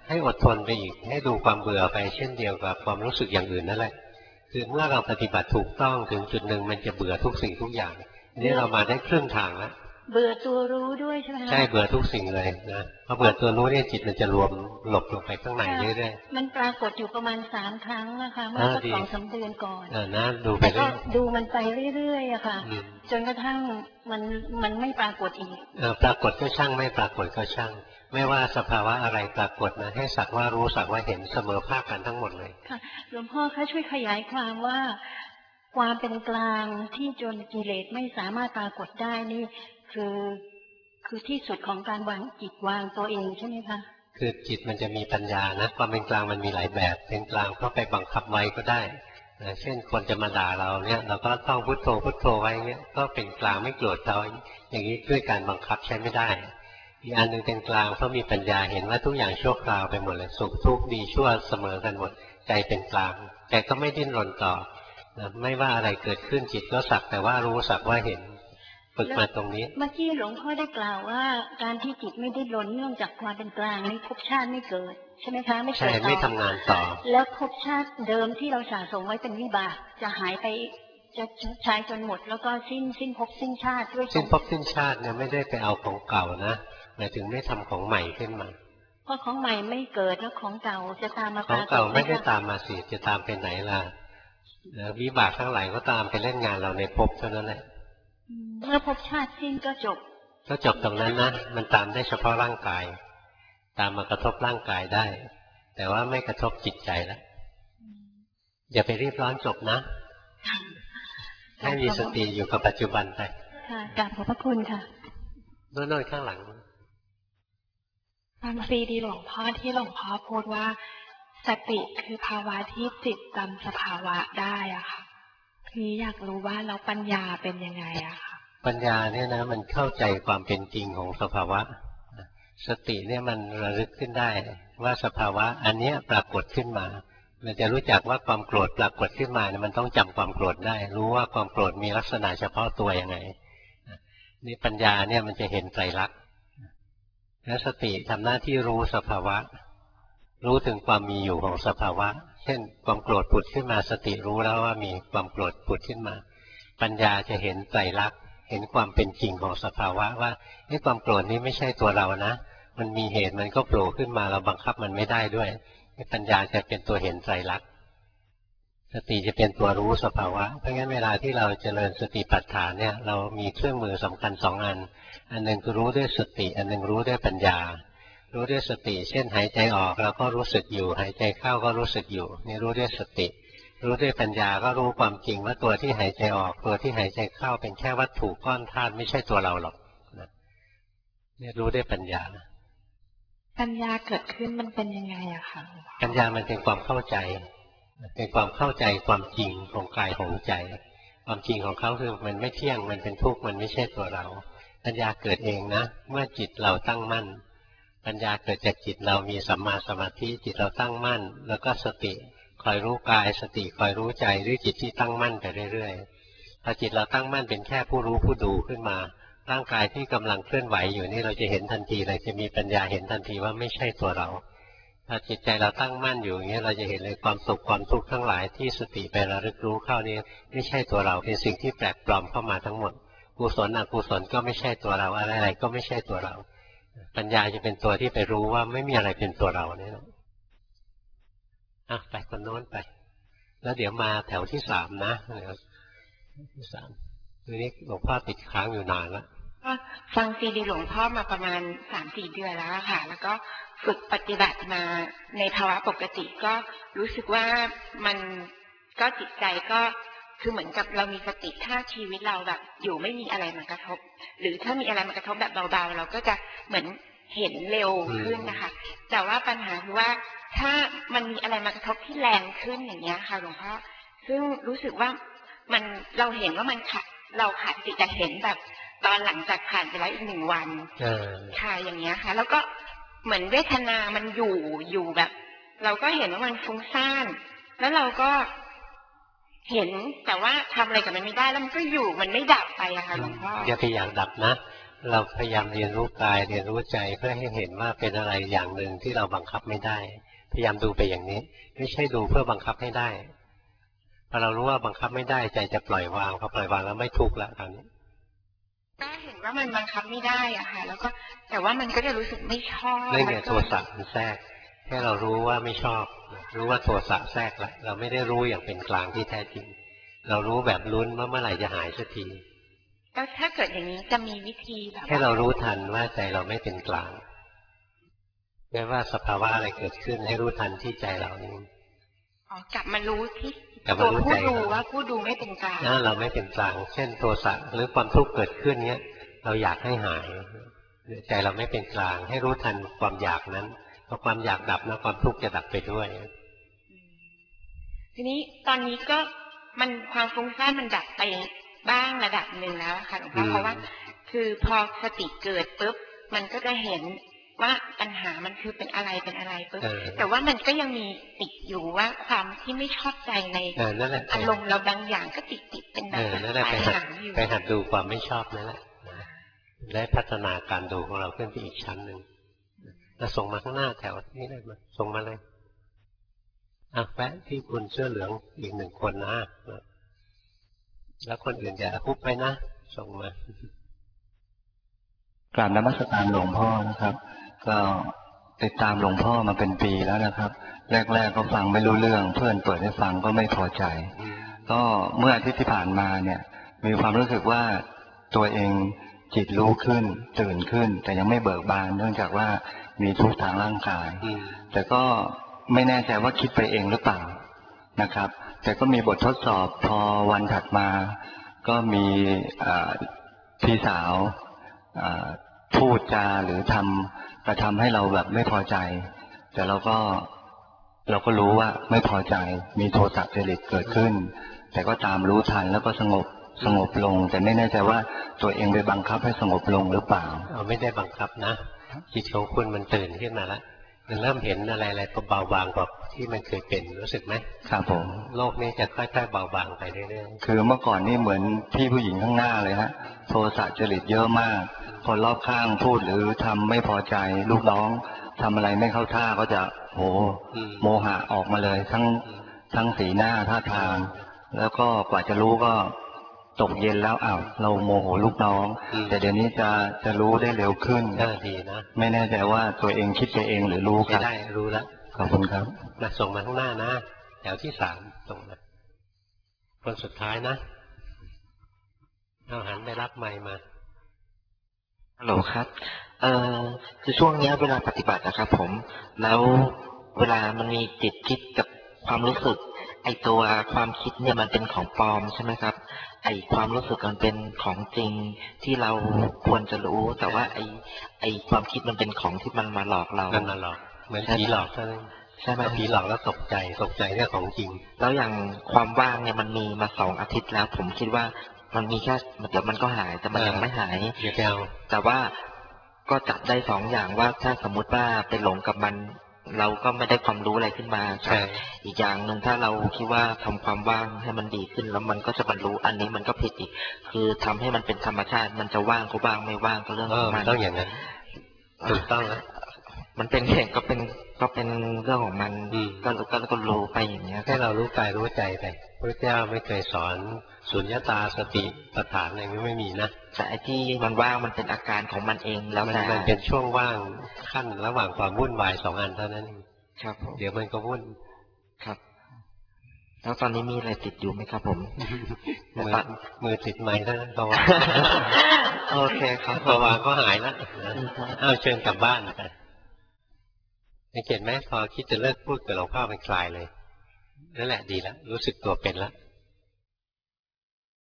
ให้อดทนไปอีกให้ดูความเบื่อไปเช่นเดียวกับความรู้สึกอย่างอื่นนั่นแหละคือเมื่อเราปฏิบัติถูกต้องถึงจุดหนึ่งมันจะเบื่อทุกสิ่งทุกอย่างนี่เรามาได้ครึ่งทางแล้วเบื่อตัวรู้ด้วยใช่ไหมคะใช่เบื่อทุกสิ่งเลยนะพอเบื่อตัวรู้เนี่ยจิตมันจะรวมหลบลงไปข้างในเรื่อยๆมันปรากฏอยู่ประมาณ3 ครั้งนะคะเมื่อสัก2-3 เดือนก่อนนะดูไปเรื่อยดูมันไปเรื่อยๆอะค่ะจนกระทั่งมันไม่ปรากฏอีกปรากฏก็ช่างไม่ปรากฏก็ช่างไม่ว่าสภาวะอะไรปรากฏนะให้สักว่ารู้สักว่าเห็นเสมอภาคกันทั้งหมดเลยค่ะหลวงพ่อคะช่วยขยายความว่าความเป็นกลางที่จนกิเลสไม่สามารถปรากฏได้นี่คือที่สุดของการวางจิตวางตัวเองใช่ไหมคะคือจิตมันจะมีปัญญานะความเป็นกลางมันมีหลายแบบเป็นกลางเพราะไปบังคับไว้ก็ได้นะเช่นคนจะมาด่าเราเนี่ยเราก็ท่องพุทโธพุทโธไว้เนี่ยก็เป็นกลางไม่โกรธเขาอย่างนี้ด้วยการบังคับใช้ไม่ได้อีกอันหนึ่งเป็นกลางเพราะมีปัญญาเห็นว่าทุกอย่างชั่วคราวไปหมดเลยสุขทุกข์ดีชั่วเสมอกันหมดใจเป็นกลางแต่ก็ไม่ดิ้นรนต่อนะไม่ว่าอะไรเกิดขึ้นจิตก็สักแต่ว่ารู้สักว่าเห็นฝึกมาตรงนี้เมื่อกี้หลวงพ่อได้กล่าวว่าการที่จิตไม่ได้ล้นเนื่องจากความเป็นกลางนี้ภพชาติไม่เกิดใช่ไหมคะไม่เกิดใช่ไม่ทำงานต่อแล้วภพชาติเดิมที่เราสะสมไว้เป็นวิบากจะหายไปจะใช้จนหมดแล้วก็สิ้นภพสิ้นชาติด้วยสิ้นภพสิ้นชาติเนี่ยไม่ได้ไปเอาของเก่านะหมายถึงไม่ทำของใหม่ขึ้นมาเพราะของใหม่ไม่เกิดแล้วของเก่าจะตามมาของเก่าไม่ได้ตามมาสิจะตามไปไหนล่ะวิบากทั้งหลายก็ตามไปเล่นงานเราในภพเท่านั้นแหละเมื่อภพชาติสิ้นก็จบตรงนั้นนะมันตามได้เฉพาะร่างกายตามมากระทบร่างกายได้แต่ว่าไม่กระทบจิตใจแล้วอย่าไปรีบร้อนจบนะให้มีสติอยู่กับปัจจุบันไปค่ะกราบขอบพระคุณค่ะโน่นข้างหลังฟังซีดีหลวงพ่อที่หลวงพ่อพูดว่าสติคือภาวะที่จิตจำสภาวะได้อะค่ะคืออยากรู้ว่าแล้วปัญญาเป็นยังไงอะค่ะปัญญาเนี่ยนะมันเข้าใจความเป็นจริงของสภาวะสติเนี่ยมันระลึกขึ้นได้ว่าสภาวะอันเนี้ยปรากฏขึ้นมามันจะรู้จักว่าความโกรธปรากฏขึ้นมาเนี่ยมันต้องจำความโกรธได้รู้ว่าความโกรธมีลักษณะเฉพาะตัวยังไงนี่ปัญญาเนี่ยมันจะเห็นไตรลักษณ์และสติทำหน้าที่รู้สภาวะรู้ถึงความมีอยู่ของสภาวะเช่นความโกรธผุดขึ้นมาสติรู้แล้วว่ามีความโกรธผุดขึ้นมาปัญญาจะเห็นไตรลักษณ์เห็นความเป็นจริงของสภาวะว่าความโกรธนี้ไม่ใช่ตัวเรานะมันมีเหตุมันก็โผล่ขึ้นมาเราบังคับมันไม่ได้ด้วยปัญญาจะเป็นตัวเห็นไตรลักษณ์สติจะเป็นตัวรู้สภาวะเพราะงั้นเวลาที่เราเจริญสติปัฏฐานเนี่ยเรามีเครื่องมือสำคัญ2 อันอันหนึ่งคือรู้ด้วยสติอันหนึ่งรู้ด้วยปัญญารู้ด้วยสติเช่นหายใจออกเราก็รู้สึกอยู่หายใจเข้าก็รู้สึกอยู่นี่รู้ด้วยสติรู้ด้วยปัญญาก็รู้ความจริงว่าตัวที่หายใจออกตัวที่หายใจเข้าเป็นแค่วัตถุก้อนธาตุไม่ใช่ตัวเราหรอกนี่รู้ด้วยปัญญาปัญญาเกิดขึ้นมันเป็นยังไงอะคะปัญญามันเป็นความเข้าใจเป็นความเข้าใจความจริงของกายของใจความจริงของเขาคือมันไม่เที่ยงมันเป็นทุกข์มันไม่ใช่ตัวเราปัญญาเกิดเองนะเมื่อจิตเราตั้งมั่นปัญญาเกิดจากจิตเรามีสัมมาสมาธิจิตเราตั้งมั่นแล้วก็สติคอยรู้กายสติคอยรู้ใจด้วยจิตที่ตั้งมั่นไปเรื่อยๆพอจิตเราตั้งมั่นเป็นแค่ผู้รู้ผู้ดูขึ้นมาร่างกายที่กำลังเคลื่อนไหวอยู่นี่เราจะเห็นทันทีเลยจะมีปัญญาเห็นทันทีว่าไม่ใช่ตัวเราถ้าจิตใจเราตั้งมั่นอยู่อย่างนี้เราจะเห็นเลยความสุขความทุกข์ทั้งหลายที่สติไประลึกรู้เข้านี่ไม่ใช่ตัวเราเป็นสิ่งที่แปลกปลอมเข้ามาทั้งหมดกุศลอกุศลก็ไม่ใช่ตัวเราอะไรๆก็ไม่ใช่ตัวเราปัญญาจะเป็นตัวที่ไปรู้ว่าไม่มีอะไรเป็นตัวเราเนี่ยไปคนโน้นไปแล้วเดี๋ยวมาแถวที่3นะแถวที่3ทีนี้หลวงพ่อติดค้างอยู่นานแล้วฟังซีดีหลวงพ่อมาประมาณ 3-4 เดือนแล้วค่ะแล้วก็ฝึกปฏิบัติมาในภาวะปกติก็รู้สึกว่ามันก็จิตใจก็คือเหมือนกับเรามีสติถ้าชีวิตเราแบบอยู่ไม่มีอะไรมากระทบหรือถ้ามีอะไรมากระทบแบบเบาๆเราก็จะเหมือนเห็นเร็วขึ้นนะคะแต่ว่าปัญหาคือว่าถ้ามันมีอะไรมากระทบที่แรงขึ้นอย่างเงี้ยค่ะหลวงพ่อซึ่งรู้สึกว่ามันเราเห็นว่ามันเราขาดสติจะเห็นแบบตอนหลังจากผ่านไปแล้วอีก1 วันค่ะอย่างเงี้ยค่ะแล้วก็เหมือนเวทนามันอยู่แบบเราก็เห็นว่ามันฟุ้งซ่านแล้วเราก็เห็นแต่ว่าทำอะไรกับมันไม่ได้แล้วมันก็อยู่มันไม่ดับไปอะค่ะหลวงพ่ออย่าไปอยากดับนะเราพยายามเรียนรู้กายเรียนรู้ใจเพื่อให้เห็นว่าเป็นอะไรอย่างหนึ่งที่เราบังคับไม่ได้พยายามดูไปอย่างนี้ไม่ใช่ดูเพื่อบังคับให้ได้พอเรารู้ว่าบังคับไม่ได้ใจจะปล่อยวางพอปล่อยวางแล้วไม่ทุกข์แล้วคราวนี้ก็เห็นว่ามันบังคับไม่ได้อะค่ะแล้วก็แต่ว่ามันก็จะรู้สึกไม่ชอบนั่นไงโทสะมันแทรกให้เรารู้ว่าไม่ชอบรู้ว่าโทสะแทรกแล้วเราไม่ได้รู้อย่างเป็นกลางที่แท้จริงเรารู้แบบลุ้นว่าเมื่อไหร่จะหายสักทีแล้วถ้าเกิดอย่างนี้จะมีวิธีแบบให้เรารู้ทันว่าใจเราไม่เป็นกลางไม่ว่าสภาวะอะไรเกิดขึ้นให้รู้ทันที่ใจเรานี่กลับมารู้ที่ตัวผู้ดูว่าผู้ดูไม่เป็นกลางเราไม่เป็นกลางเช่นโทสะหรือความทุกข์เกิดขึ้นเนี้ยเราอยากให้หายใจเราไม่เป็นกลางให้รู้ทันความอยากนั้นพอความอยากดับนะความทุกข์จะดับไปด้วยทีนี้ตอนนี้ก็มันความฟุ้งซ่านมันดับไปบ้างระดับหนึ่งแล้วค่ะหลวงพ่อเพราะว่าคือพอสติเกิดปุ๊บมันก็จะเห็นว่าปัญหามันคือเป็นอะไรปุ๊บแต่ว่ามันก็ยังมีติดอยู่ว่าความที่ไม่ชอบใจในอารมณ์เราบางอย่างก็ติดเป็นแบบปัญหาอยู่ไปหัดดูความไม่ชอบนั่นแหละได้พัฒนาการดูของเราขึ้นไปอีกชั้นหนึ่งเราส่งมาข้างหน้าแถวนี้เลยมาส่งมาเลยแวะที่คุณเสื้อเหลืองอีกหนึ่งคนนะแล้วคนอื่นอย่าคุบไปนะส่งมากราบนมัสการหลวงพ่อนะครับก็ติดตามหลวงพ่อมาเป็นปีแล้วนะครับแรกๆก็ฟังไม่รู้เรื่องเพื่อนเปิดให้ฟังก็ไม่พอใจก็เมื่ออาทิตย์ที่ผ่านมาเนี่ยมีความรู้สึกว่าตัวเองจิตรู้ขึ้นตื่นขึ้นแต่ยังไม่เบิกบานเนื่องจากว่ามีทุกข์ทางร่างกายแต่ก็ไม่แน่ใจว่าคิดไปเองหรือเปล่านะครับแต่ก็มีบททดสอบพอวันถัดมาก็มีพี่สาวพูดจาหรือกระทำให้เราแบบไม่พอใจแต่เราก็รู้ว่าไม่พอใจมีโทสะจริตเกิดขึ้นแต่ก็ตามรู้ทันแล้วก็สงบลงแต่ไม่แน่ใจว่าตัวเองไปบังคับให้สงบลงหรือเปล่าไม่ได้บังคับนะจิตของคุณมันตื่นขึ้นมาแล้วมันเริ่มเห็นอะไรก็เบาบางกว่าที่มันเคยเป็นรู้สึกไหมครับผมโลกนี้จะค่อยๆเบาบางไปเรื่อยๆคือเมื่อก่อนนี่เหมือนพี่ผู้หญิงข้างหน้าเลยฮะโทสะจริตเยอะมากคนรอบข้างพูดหรือทำไม่พอใจลูกน้องทำอะไรไม่เข้าท่าก็จะโมหะออกมาเลยทั้งสีหน้าท่าทางแล้วก็กว่าจะรู้ก็ตกเย็นแล้วเราโมโหลูกน้องแต่เดี๋ยวนี้จะรู้ได้เร็วขึ้นดีนะไม่แน่ใจว่าตัวเองคิดไปเองหรือรู้ครับได้รู้แล้วขอบคุณครับมาส่งมาข้างหน้านะแถวที่3ส่งมาคนสุดท้ายนะเอาหันไปรับไมค์มาฮัลโหลครับคือช่วงนี้เวลาปฏิบัตินะครับผมแล้วเวลามันมีจิตคิดกับความรู้สึกไอตัวความคิดเนี่ยมันเป็นของปลอมใช่ไหมครับไอความรู้สึกมันเป็นของจริงที่เราควรจะรู้แต่ว่าไอความคิดมันเป็นของที่มันมาหลอกเรามันมาหลอกเหมือนผีหลอกใช่ไหมใช่ไหมผีหลอกแล้วตกใจเนี่ยของจริงแล้วอย่างความว่างเนี่ยมันมีมา2 อาทิตย์แล้วผมคิดว่ามันมีแค่เดี๋ยวมันก็หายแต่มันยังไม่หายแต่ว่าก็จับได้2 อย่างว่าถ้าสมมุติว่าไปหลงกับมันเราก็ไม่ได้ความรู้อะไรขึ้นมาอีกอย่างหนึ่งถ้าเราคิดว่าทำความว่างให้มันดีขึ้นแล้วมันก็จะบรรลุอันนี้มันก็ผิดอีกคือทำให้มันเป็นธรรมชาติมันจะว่างก็ว่างไม่ว่างก็เรื่องของมันต้องอย่างนั้นถูกต้องแล้วมันเป็นเหตุก็เป็นเรื่องของมันก็รู้ไปอย่างเงี้ยให้เรารู้กายรู้ใจไปพระเจ้าไม่เคยสอนสุญญตาสติปัฏฐานอะไรไม่มีนะแต่ไอ้ที่มันว่างมันเป็นอาการของมันเองแล้วแต่มันเป็นช่วงว่างขั้นระหว่างความวุ่นวาย2 อันเท่านั้นครับเดี๋ยวมันก็วุ่นครับแล้วตอนนี้มีอะไรติดอยู่ไหมครับผมมือติดไม้เท่านั้นพอวางโอเคครับพอวางก็หายแล้วเชิญกลับบ้านไปเห็นไหมพอคิดจะเลิกพูดกับหลวงพ่อมันคลายเลยนั่นแหละดีแล้วรู้สึกตัวเป็นแล้ว